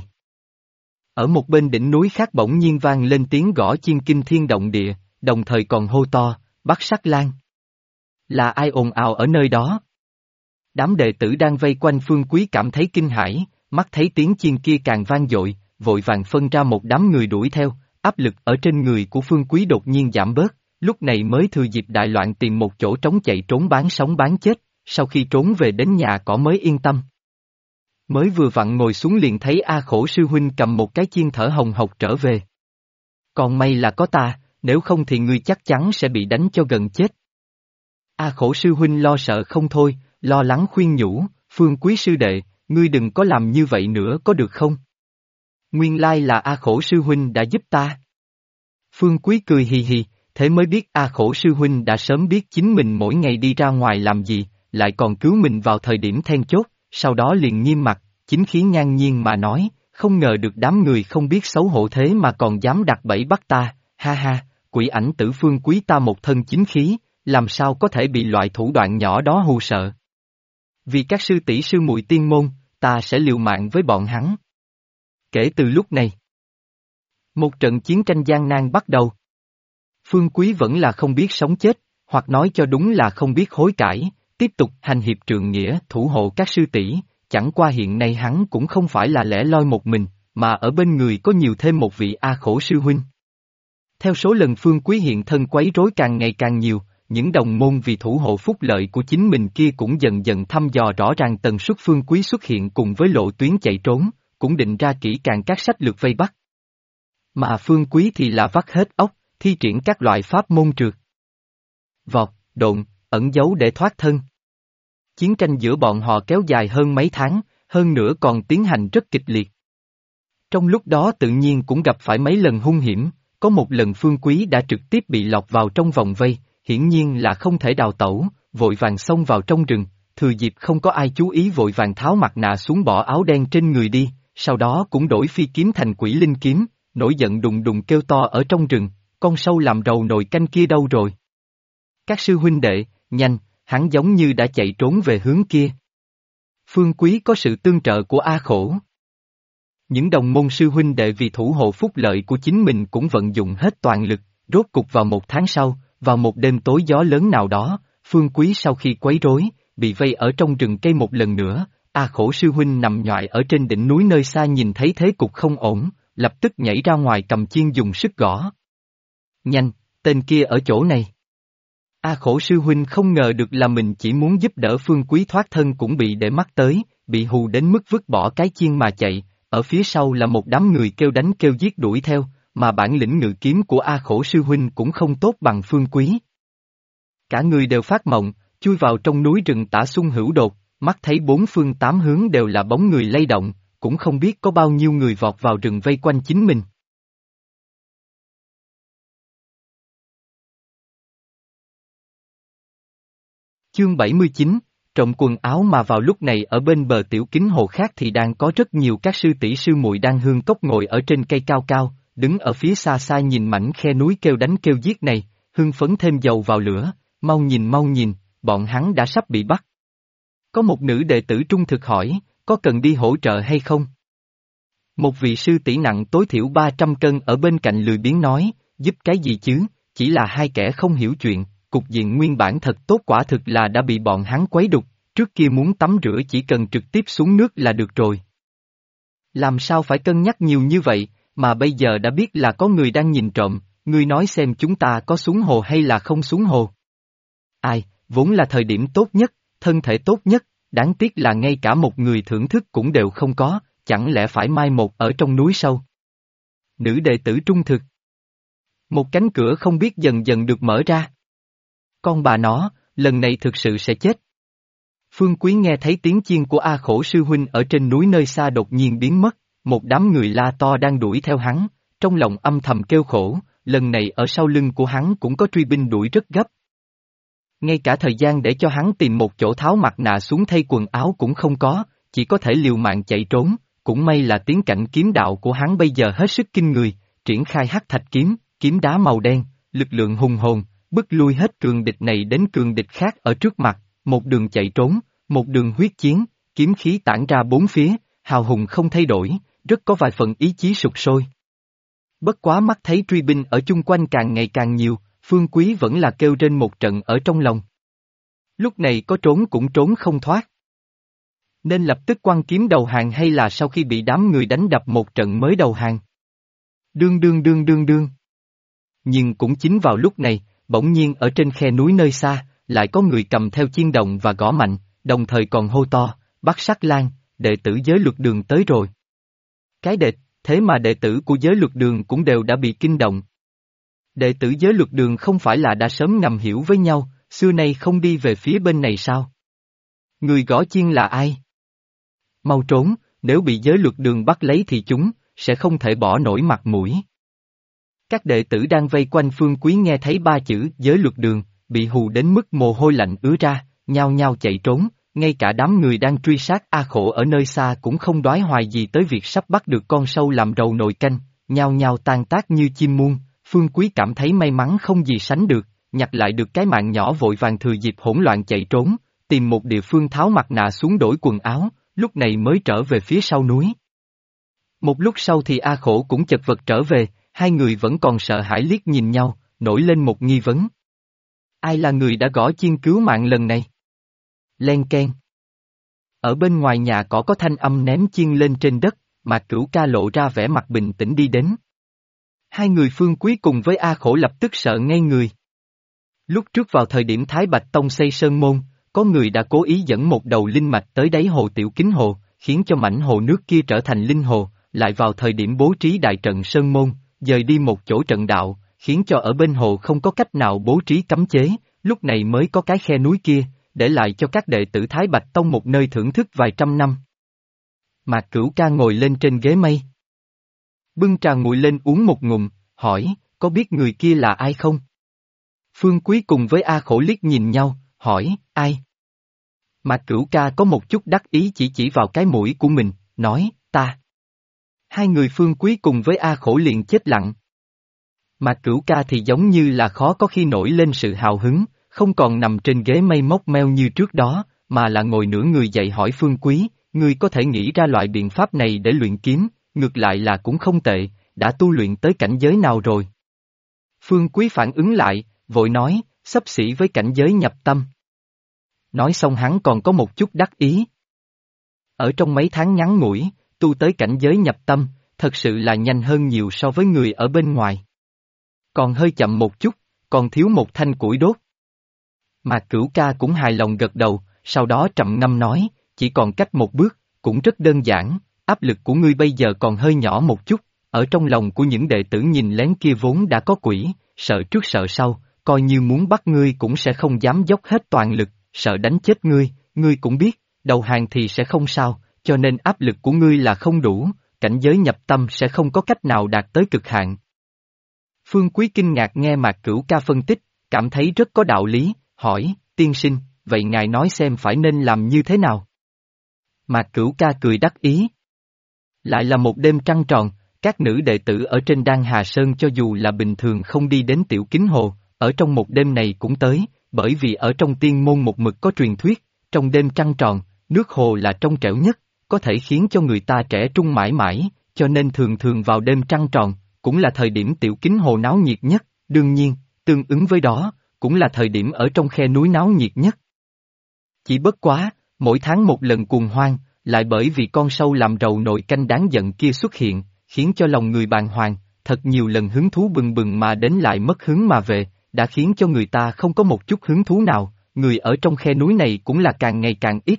Ở một bên đỉnh núi khác bỗng nhiên vang lên tiếng gõ chiên kinh thiên động địa, đồng thời còn hô to, bắt Sắc Lang. Là ai ồn ào ở nơi đó? Đám đệ tử đang vây quanh Phương Quý cảm thấy kinh hãi, mắt thấy tiếng chiên kia càng vang dội, vội vàng phân ra một đám người đuổi theo, áp lực ở trên người của Phương Quý đột nhiên giảm bớt, lúc này mới thừa dịp đại loạn tìm một chỗ trống chạy trốn bán sống bán chết, sau khi trốn về đến nhà cỏ mới yên tâm. Mới vừa vặn ngồi xuống liền thấy A Khổ sư huynh cầm một cái chiên thở hồng hộc trở về. Còn may là có ta, nếu không thì ngươi chắc chắn sẽ bị đánh cho gần chết. A Khổ sư huynh lo sợ không thôi, lo lắng khuyên nhủ, Phương Quý sư đệ, ngươi đừng có làm như vậy nữa có được không? Nguyên lai là A Khổ sư huynh đã giúp ta. Phương Quý cười hì hì, thế mới biết A Khổ sư huynh đã sớm biết chính mình mỗi ngày đi ra ngoài làm gì, lại còn cứu mình vào thời điểm then chốt, sau đó liền nghiêm mặt, chính khí ngang nhiên mà nói, không ngờ được đám người không biết xấu hổ thế mà còn dám đặt bẫy bắt ta, ha ha, quỷ ảnh tử Phương Quý ta một thân chính khí, làm sao có thể bị loại thủ đoạn nhỏ đó hù sợ. Vì các sư tỷ sư muội tiên môn, ta sẽ liều mạng với bọn hắn. Kể từ lúc này, một trận chiến tranh gian nan bắt đầu. Phương Quý vẫn là không biết sống chết, hoặc nói cho đúng là không biết hối cải, tiếp tục hành hiệp trượng nghĩa thủ hộ các sư tỷ, chẳng qua hiện nay hắn cũng không phải là lẻ loi một mình, mà ở bên người có nhiều thêm một vị A Khổ sư huynh. Theo số lần Phương Quý hiện thân quấy rối càng ngày càng nhiều, những đồng môn vì thủ hộ phúc lợi của chính mình kia cũng dần dần thăm dò rõ ràng tần suất Phương Quý xuất hiện cùng với lộ tuyến chạy trốn, cũng định ra kỹ càng các sách lược vây bắt. Mà Phương Quý thì là vắt hết óc, thi triển các loại pháp môn trượt, vọt, độn, ẩn giấu để thoát thân. Chiến tranh giữa bọn họ kéo dài hơn mấy tháng, hơn nữa còn tiến hành rất kịch liệt. Trong lúc đó tự nhiên cũng gặp phải mấy lần hung hiểm, có một lần Phương Quý đã trực tiếp bị lọt vào trong vòng vây, hiển nhiên là không thể đào tẩu, vội vàng xông vào trong rừng, thừa dịp không có ai chú ý vội vàng tháo mặt nạ xuống bỏ áo đen trên người đi, sau đó cũng đổi phi kiếm thành quỷ linh kiếm, nổi giận đùng đùng kêu to ở trong rừng, con sâu làm rầu nồi canh kia đâu rồi? Các sư huynh đệ, nhanh, hắn giống như đã chạy trốn về hướng kia. Phương Quý có sự tương trợ của A Khổ. Những đồng môn sư huynh đệ vì thủ hộ phúc lợi của chính mình cũng vận dụng hết toàn lực, rốt cục vào một tháng sau, vào một đêm tối gió lớn nào đó, Phương Quý sau khi quấy rối, bị vây ở trong rừng cây một lần nữa, A Khổ sư huynh nằm nhoại ở trên đỉnh núi nơi xa nhìn thấy thế cục không ổn, lập tức nhảy ra ngoài cầm chiên dùng sức gõ. Nhanh, tên kia ở chỗ này. A Khổ sư huynh không ngờ được là mình chỉ muốn giúp đỡ Phương Quý thoát thân cũng bị để mắt tới, bị hù đến mức vứt bỏ cái chiên mà chạy, ở phía sau là một đám người kêu đánh kêu giết đuổi theo, mà bản lĩnh ngự kiếm của A Khổ sư huynh cũng không tốt bằng Phương Quý. Cả người đều phát mộng, chui vào trong núi rừng tả xung hữu đột, mắt thấy bốn phương tám hướng đều là bóng người lay động, cũng không biết có bao nhiêu người vọt vào rừng vây quanh chính mình. Chương 79, trộm quần áo mà vào lúc này ở bên bờ tiểu kính hồ khác thì đang có rất nhiều các sư tỷ sư muội đang hương cốc ngồi ở trên cây cao cao, đứng ở phía xa xa nhìn mảnh khe núi kêu đánh kêu giết này, hưng phấn thêm dầu vào lửa, mau nhìn, bọn hắn đã sắp bị bắt. Có một nữ đệ tử trung thực hỏi, có cần đi hỗ trợ hay không? Một vị sư tỷ nặng tối thiểu 300 cân ở bên cạnh lười biếng nói, giúp cái gì chứ, chỉ là hai kẻ không hiểu chuyện, cục diện nguyên bản thật tốt quả thực là đã bị bọn hắn quấy đục, trước kia muốn tắm rửa chỉ cần trực tiếp xuống nước là được rồi. Làm sao phải cân nhắc nhiều như vậy, mà bây giờ đã biết là có người đang nhìn trộm, ngươi nói xem chúng ta có xuống hồ hay là không xuống hồ. Ai, vốn là thời điểm tốt nhất, thân thể tốt nhất, đáng tiếc là ngay cả một người thưởng thức cũng đều không có, chẳng lẽ phải mai một ở trong núi sâu. Nữ đệ tử trung thực. Một cánh cửa không biết dần dần được mở ra. Con bà nó, lần này thực sự sẽ chết. Phương Quý nghe thấy tiếng chiên của A Khổ sư huynh ở trên núi nơi xa đột nhiên biến mất, một đám người la to đang đuổi theo hắn, trong lòng âm thầm kêu khổ, lần này ở sau lưng của hắn cũng có truy binh đuổi rất gấp. Ngay cả thời gian để cho hắn tìm một chỗ tháo mặt nạ xuống thay quần áo cũng không có, chỉ có thể liều mạng chạy trốn, cũng may là tiến cảnh kiếm đạo của hắn bây giờ hết sức kinh người, triển khai hắc thạch kiếm, kiếm đá màu đen, lực lượng hùng hồn, bức lui hết cường địch này đến cường địch khác ở trước mặt, một đường chạy trốn, một đường huyết chiến, kiếm khí tản ra bốn phía, hào hùng không thay đổi, rất có vài phần ý chí sục sôi. Bất quá mắt thấy truy binh ở chung quanh càng ngày càng nhiều, Phương Quý vẫn là kêu trên một trận ở trong lòng. Lúc này có trốn cũng trốn không thoát. Nên lập tức quăng kiếm đầu hàng hay là sau khi bị đám người đánh đập một trận mới đầu hàng? Đương. Nhưng cũng chính vào lúc này, bỗng nhiên ở trên khe núi nơi xa, lại có người cầm theo chiên đồng và gõ mạnh, đồng thời còn hô to, Bắc Sắc Lan, đệ tử giới luật đường tới rồi. Cái đệt, thế mà đệ tử của giới luật đường cũng đều đã bị kinh động. Đệ tử giới luật đường không phải là đã sớm ngầm hiểu với nhau, xưa nay không đi về phía bên này sao? Người gõ chiên là ai? Mau trốn, nếu bị giới luật đường bắt lấy thì chúng sẽ không thể bỏ nổi mặt mũi. Các đệ tử đang vây quanh Phương Quý nghe thấy ba chữ giới luật đường, bị hù đến mức mồ hôi lạnh ứa ra, nhao nhao chạy trốn, ngay cả đám người đang truy sát A Khổ ở nơi xa cũng không đoái hoài gì tới việc sắp bắt được con sâu làm rầu nồi canh, nhao nhao tan tác như chim muôn. Phương Quý cảm thấy may mắn không gì sánh được, nhặt lại được cái mạng nhỏ vội vàng thừa dịp hỗn loạn chạy trốn, tìm một địa phương tháo mặt nạ xuống đổi quần áo, lúc này mới trở về phía sau núi. Một lúc sau thì A Khổ cũng chật vật trở về, hai người vẫn còn sợ hãi liếc nhìn nhau, nổi lên một nghi vấn. Ai là người đã gõ chiên cứu mạng lần này? Len keng. Ở bên ngoài nhà cỏ có thanh âm ném chiên lên trên đất, Mạc Cửu Ca lộ ra vẻ mặt bình tĩnh đi đến. Hai người Phương Quý cùng với A Khổ lập tức sợ ngây người. Lúc trước vào thời điểm Thái Bạch Tông xây sơn môn, có người đã cố ý dẫn một đầu linh mạch tới đáy hồ Tiểu Kính Hồ, khiến cho mảnh hồ nước kia trở thành linh hồ, lại vào thời điểm bố trí đại trận sơn môn, dời đi một chỗ trận đạo, khiến cho ở bên hồ không có cách nào bố trí cấm chế, lúc này mới có cái khe núi kia, để lại cho các đệ tử Thái Bạch Tông một nơi thưởng thức vài trăm năm. Mạc Cửu Ca ngồi lên trên ghế mây. Bưng trà nguội lên uống một ngụm, hỏi, có biết người kia là ai không? Phương Quý cùng với A Khổ liếc nhìn nhau, hỏi, ai? Mạc Cửu Ca có một chút đắc ý chỉ vào cái mũi của mình, nói, ta. Hai người Phương Quý cùng với A Khổ liền chết lặng. Mạc Cửu Ca thì giống như là khó có khi nổi lên sự hào hứng, không còn nằm trên ghế mây móc meo như trước đó, mà là ngồi nửa người dậy hỏi Phương Quý, ngươi có thể nghĩ ra loại biện pháp này để luyện kiếm, ngược lại là cũng không tệ, đã tu luyện tới cảnh giới nào rồi? Phương Quý phản ứng lại, vội nói, xấp xỉ với cảnh giới nhập tâm. Nói xong hắn còn có một chút đắc ý. Ở trong mấy tháng ngắn ngủi, tu tới cảnh giới nhập tâm, thật sự là nhanh hơn nhiều so với người ở bên ngoài. Còn hơi chậm một chút, còn thiếu một thanh củi đốt. Mạc Cửu Ca cũng hài lòng gật đầu, sau đó trầm ngâm nói, chỉ còn cách một bước, cũng rất đơn giản, áp lực của ngươi bây giờ còn hơi nhỏ một chút, ở trong lòng của những đệ tử nhìn lén kia vốn đã có quỷ, sợ trước sợ sau, coi như muốn bắt ngươi cũng sẽ không dám dốc hết toàn lực, sợ đánh chết ngươi cũng biết, đầu hàng thì sẽ không sao, cho nên áp lực của ngươi là không đủ, cảnh giới nhập tâm sẽ không có cách nào đạt tới cực hạn. Phương Quý kinh ngạc nghe Mạc Cửu Ca phân tích, cảm thấy rất có đạo lý, hỏi, tiên sinh, vậy ngài nói xem phải nên làm như thế nào? Mạc Cửu Ca cười đắc ý. Lại là một đêm trăng tròn, các nữ đệ tử ở trên Đan Hà Sơn cho dù là bình thường không đi đến Tiểu Kính Hồ, ở trong một đêm này cũng tới, bởi vì ở trong tiên môn một mực có truyền thuyết, trong đêm trăng tròn, nước hồ là trong trẻo nhất, có thể khiến cho người ta trẻ trung mãi mãi, cho nên thường thường vào đêm trăng tròn, cũng là thời điểm Tiểu Kính Hồ náo nhiệt nhất, đương nhiên, tương ứng với đó, cũng là thời điểm ở trong khe núi náo nhiệt nhất. Chỉ bất quá, mỗi tháng một lần cuồng hoang, lại bởi vì con sâu làm rầu nội canh đáng giận kia xuất hiện, khiến cho lòng người bàng hoàng, thật nhiều lần hứng thú bừng bừng mà đến lại mất hứng mà về, đã khiến cho người ta không có một chút hứng thú nào, người ở trong khe núi này cũng là càng ngày càng ít.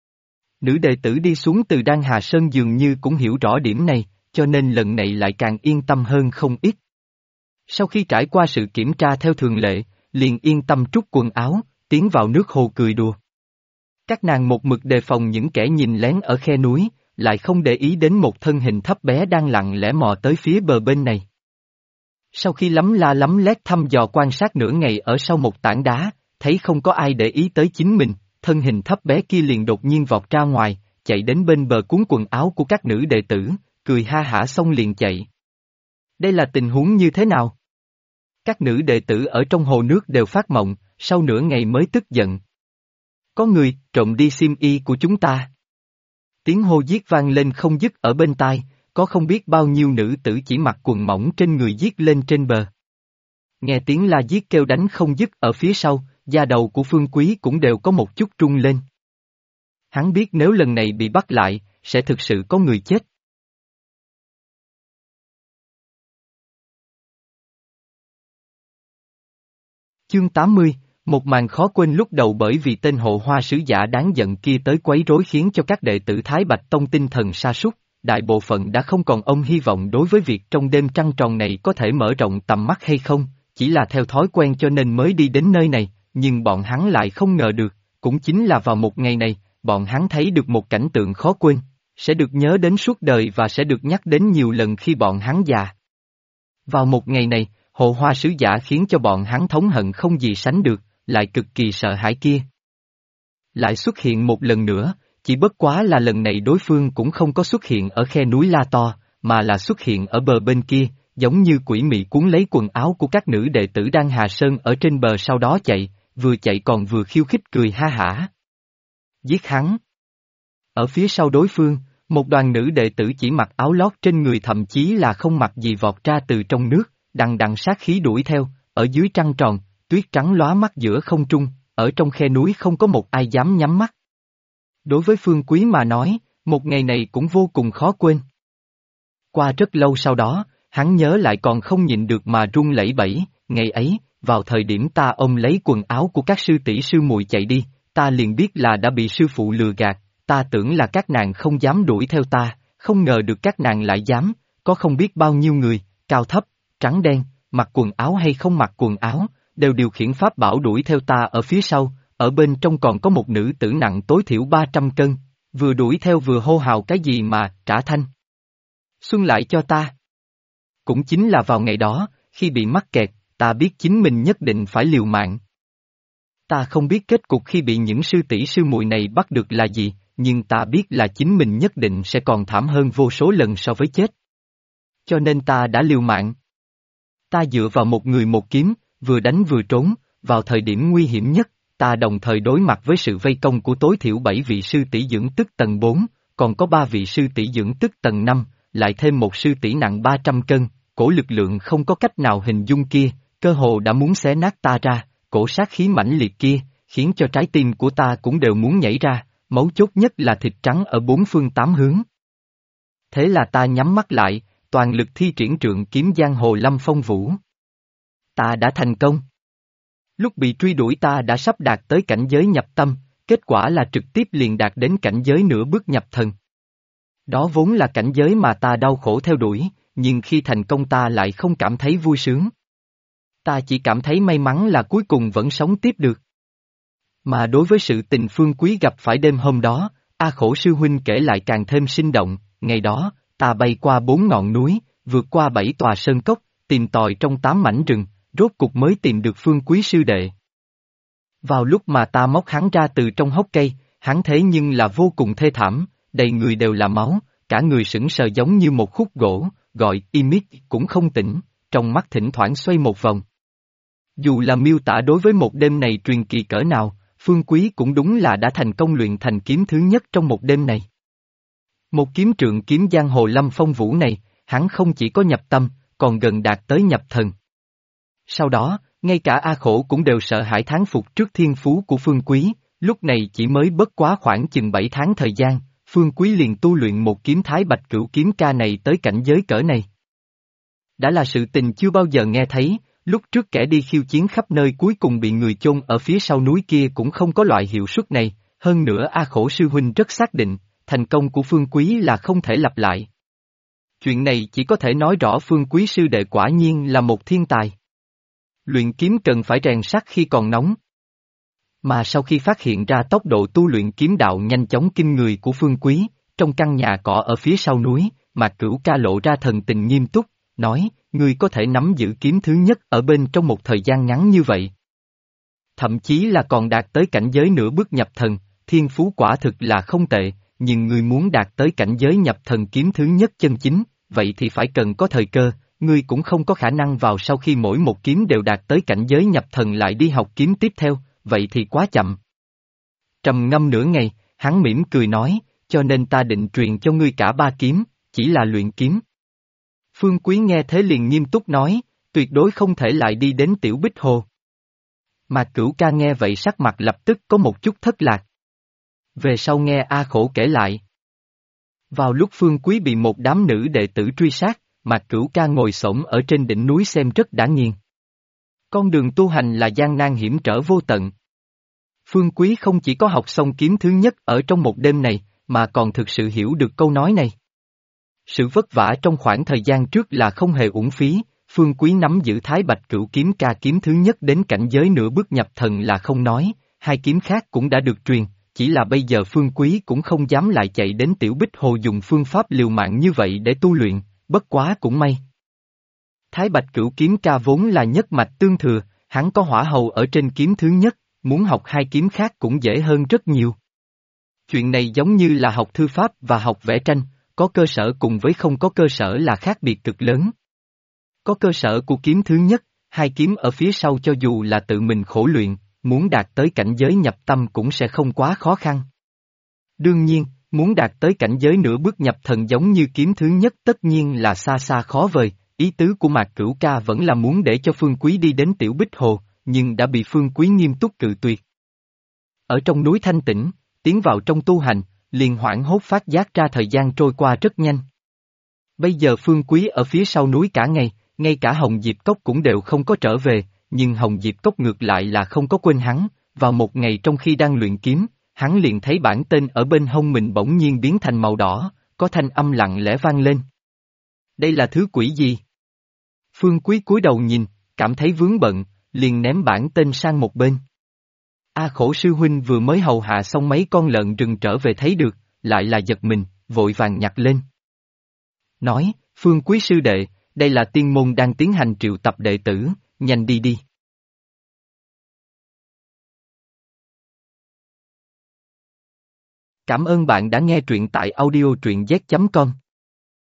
Nữ đệ tử đi xuống từ Đan Hà Sơn dường như cũng hiểu rõ điểm này, cho nên lần này lại càng yên tâm hơn không ít. Sau khi trải qua sự kiểm tra theo thường lệ, liền yên tâm trút quần áo, tiến vào nước hồ cười đùa. Các nàng một mực đề phòng những kẻ nhìn lén ở khe núi, lại không để ý đến một thân hình thấp bé đang lặng lẽ mò tới phía bờ bên này. Sau khi lắm la lắm lét thăm dò quan sát nửa ngày ở sau một tảng đá, thấy không có ai để ý tới chính mình, thân hình thấp bé kia liền đột nhiên vọt ra ngoài, chạy đến bên bờ cuốn quần áo của các nữ đệ tử, cười ha hả xong liền chạy. Đây là tình huống như thế nào? Các nữ đệ tử ở trong hồ nước đều phát mộng, sau nửa ngày mới tức giận. Có người trộm đi xiêm y của chúng ta. Tiếng hô giết vang lên không dứt ở bên tai, có không biết bao nhiêu nữ tử chỉ mặc quần mỏng trên người giết lên trên bờ. Nghe tiếng la giết kêu đánh không dứt ở phía sau, da đầu của Phương Quý cũng đều có một chút rung lên. Hắn biết nếu lần này bị bắt lại, sẽ thực sự có người chết. Chương 80, một màn khó quên lúc đầu bởi vì tên hộ hoa sứ giả đáng giận kia tới quấy rối khiến cho các đệ tử Thái Bạch Tông tinh thần sa sút, đại bộ phận đã không còn ông hy vọng đối với việc trong đêm trăng tròn này có thể mở rộng tầm mắt hay không, chỉ là theo thói quen cho nên mới đi đến nơi này, nhưng bọn hắn lại không ngờ được, cũng chính là vào một ngày này, bọn hắn thấy được một cảnh tượng khó quên, sẽ được nhớ đến suốt đời và sẽ được nhắc đến nhiều lần khi bọn hắn già. Vào một ngày này, hộ hoa sứ giả khiến cho bọn hắn thống hận không gì sánh được, lại cực kỳ sợ hãi kia. Lại xuất hiện một lần nữa, chỉ bất quá là lần này đối phương cũng không có xuất hiện ở khe núi La To, mà là xuất hiện ở bờ bên kia, giống như quỷ mị cuốn lấy quần áo của các nữ đệ tử Đan Hà Sơn ở trên bờ sau đó chạy, vừa chạy còn vừa khiêu khích cười ha hả. Giết hắn. Ở phía sau đối phương, một đoàn nữ đệ tử chỉ mặc áo lót trên người thậm chí là không mặc gì vọt ra từ trong nước, đằng đằng sát khí đuổi theo, ở dưới trăng tròn, tuyết trắng lóa mắt giữa không trung, ở trong khe núi không có một ai dám nhắm mắt. Đối với Phương Quý mà nói, một ngày này cũng vô cùng khó quên. Qua rất lâu sau đó, hắn nhớ lại còn không nhịn được mà run lẩy bẩy, ngày ấy, vào thời điểm ta ôm lấy quần áo của các sư tỷ sư muội chạy đi, ta liền biết là đã bị sư phụ lừa gạt, ta tưởng là các nàng không dám đuổi theo ta, không ngờ được các nàng lại dám, có không biết bao nhiêu người, cao thấp, trắng đen, mặc quần áo hay không mặc quần áo, đều điều khiển pháp bảo đuổi theo ta ở phía sau, ở bên trong còn có một nữ tử nặng tối thiểu 300 cân, vừa đuổi theo vừa hô hào cái gì mà, trả thanh. Xuân lại cho ta. Cũng chính là vào ngày đó, khi bị mắc kẹt, ta biết chính mình nhất định phải liều mạng. Ta không biết kết cục khi bị những sư tỷ sư muội này bắt được là gì, nhưng ta biết là chính mình nhất định sẽ còn thảm hơn vô số lần so với chết. Cho nên ta đã liều mạng. Ta dựa vào một người một kiếm, vừa đánh vừa trốn, vào thời điểm nguy hiểm nhất, ta đồng thời đối mặt với sự vây công của tối thiểu 7 vị sư tỷ dưỡng tức tầng 4, còn có 3 vị sư tỷ dưỡng tức tầng 5, lại thêm một sư tỷ nặng 300 cân, cổ lực lượng không có cách nào hình dung kia, cơ hồ đã muốn xé nát ta ra, cổ sát khí mãnh liệt kia, khiến cho trái tim của ta cũng đều muốn nhảy ra, mấu chốt nhất là thịt trắng ở bốn phương tám hướng. Thế là ta nhắm mắt lại, toàn lực thi triển trượng kiếm giang hồ Lâm Phong Vũ. Ta đã thành công. Lúc bị truy đuổi ta đã sắp đạt tới cảnh giới nhập tâm, kết quả là trực tiếp liền đạt đến cảnh giới nửa bước nhập thần. Đó vốn là cảnh giới mà ta đau khổ theo đuổi, nhưng khi thành công ta lại không cảm thấy vui sướng. Ta chỉ cảm thấy may mắn là cuối cùng vẫn sống tiếp được. Mà đối với sự tình Phương Quý gặp phải đêm hôm đó, A Khổ sư huynh kể lại càng thêm sinh động, ngày đó, ta bay qua 4 ngọn núi, vượt qua 7 tòa sơn cốc, tìm tòi trong 8 mảnh rừng, rốt cục mới tìm được Phương Quý sư đệ. Vào lúc mà ta móc hắn ra từ trong hốc cây, hắn thế nhưng là vô cùng thê thảm, đầy người đều là máu, cả người sững sờ giống như một khúc gỗ, gọi imít cũng không tỉnh, trong mắt thỉnh thoảng xoay một vòng. Dù là miêu tả đối với một đêm này truyền kỳ cỡ nào, Phương Quý cũng đúng là đã thành công luyện thành kiếm thứ nhất trong một đêm này. Một kiếm trượng kiếm giang hồ Lâm Phong Vũ này, hắn không chỉ có nhập tâm, còn gần đạt tới nhập thần. Sau đó, ngay cả A Khổ cũng đều sợ hãi thán phục trước thiên phú của Phương Quý, lúc này chỉ mới bất quá khoảng chừng 7 tháng thời gian, Phương Quý liền tu luyện một kiếm Thái Bạch Cửu Kiếm Ca này tới cảnh giới cỡ này. Đã là sự tình chưa bao giờ nghe thấy, lúc trước kẻ đi khiêu chiến khắp nơi cuối cùng bị người chôn ở phía sau núi kia cũng không có loại hiệu suất này, hơn nữa A Khổ sư huynh rất xác định, thành công của Phương Quý là không thể lặp lại. Chuyện này chỉ có thể nói rõ Phương Quý sư đệ quả nhiên là một thiên tài. Luyện kiếm cần phải rèn sắt khi còn nóng. Mà sau khi phát hiện ra tốc độ tu luyện kiếm đạo nhanh chóng kinh người của Phương Quý, trong căn nhà cỏ ở phía sau núi, Mạc Cửu Ca lộ ra thần tình nghiêm túc, nói, ngươi có thể nắm giữ kiếm thứ nhất ở bên trong một thời gian ngắn như vậy. Thậm chí là còn đạt tới cảnh giới nửa bước nhập thần, thiên phú quả thực là không tệ, nhưng ngươi muốn đạt tới cảnh giới nhập thần kiếm thứ nhất chân chính, vậy thì phải cần có thời cơ, ngươi cũng không có khả năng vào sau khi mỗi một kiếm đều đạt tới cảnh giới nhập thần lại đi học kiếm tiếp theo, vậy thì quá chậm. Trầm ngâm nửa ngày, hắn mỉm cười nói, cho nên ta định truyền cho ngươi cả 3 kiếm, chỉ là luyện kiếm. Phương Quý nghe thế liền nghiêm túc nói, tuyệt đối không thể lại đi đến Tiểu Bích Hồ. Mà Cửu Ca nghe vậy sắc mặt lập tức có một chút thất lạc. Về sau nghe A Khổ kể lại. Vào lúc Phương Quý bị một đám nữ đệ tử truy sát, Mạc Cửu Ca ngồi xổm ở trên đỉnh núi xem rất đã nghiền. Con đường tu hành là gian nan hiểm trở vô tận. Phương Quý không chỉ có học xong kiếm thứ nhất ở trong một đêm này, mà còn thực sự hiểu được câu nói này. Sự vất vả trong khoảng thời gian trước là không hề uổng phí, Phương Quý nắm giữ Thái Bạch Cửu Kiếm Ca kiếm thứ nhất đến cảnh giới nửa bước nhập thần là không nói, 2 kiếm khác cũng đã được truyền, chỉ là bây giờ Phương Quý cũng không dám lại chạy đến Tiểu Bích Hồ dùng phương pháp liều mạng như vậy để tu luyện, bất quá cũng may. Thái Bạch Cửu Kiếm Ca vốn là nhất mạch tương thừa, hắn có hỏa hầu ở trên kiếm thứ nhất, muốn học 2 kiếm khác cũng dễ hơn rất nhiều. Chuyện này giống như là học thư pháp và học vẽ tranh, có cơ sở cùng với không có cơ sở là khác biệt cực lớn. Có cơ sở của kiếm thứ nhất, 2 kiếm ở phía sau cho dù là tự mình khổ luyện, muốn đạt tới cảnh giới nhập tâm cũng sẽ không quá khó khăn. Đương nhiên, muốn đạt tới cảnh giới nửa bước nhập thần giống như kiếm thứ nhất tất nhiên là xa xa khó vời, ý tứ của Mạc Cửu Ca vẫn là muốn để cho Phương Quý đi đến Tiểu Bích Hồ, nhưng đã bị Phương Quý nghiêm túc cự tuyệt. Ở trong núi thanh tĩnh, tiến vào trong tu hành, liền hoảng hốt phát giác ra thời gian trôi qua rất nhanh. Bây giờ Phương Quý ở phía sau núi cả ngày, ngay cả Hồng Diệp Cốc cũng đều không có trở về, nhưng Hồng Diệp Cốc ngược lại là không có quên hắn, vào một ngày trong khi đang luyện kiếm, hắn liền thấy bản tên ở bên hông mình bỗng nhiên biến thành màu đỏ, có thanh âm lặng lẽ vang lên. Đây là thứ quỷ gì? Phương Quý cúi đầu nhìn, cảm thấy vướng bận, liền ném bản tên sang một bên. A Khổ sư huynh vừa mới hầu hạ xong mấy con lợn rừng trở về thấy được, lại là giật mình, vội vàng nhặt lên. Nói, Phương Quý sư đệ, đây là tiên môn đang tiến hành triệu tập đệ tử, nhanh đi đi. Cảm ơn bạn đã nghe truyện tại audio truyện z.com.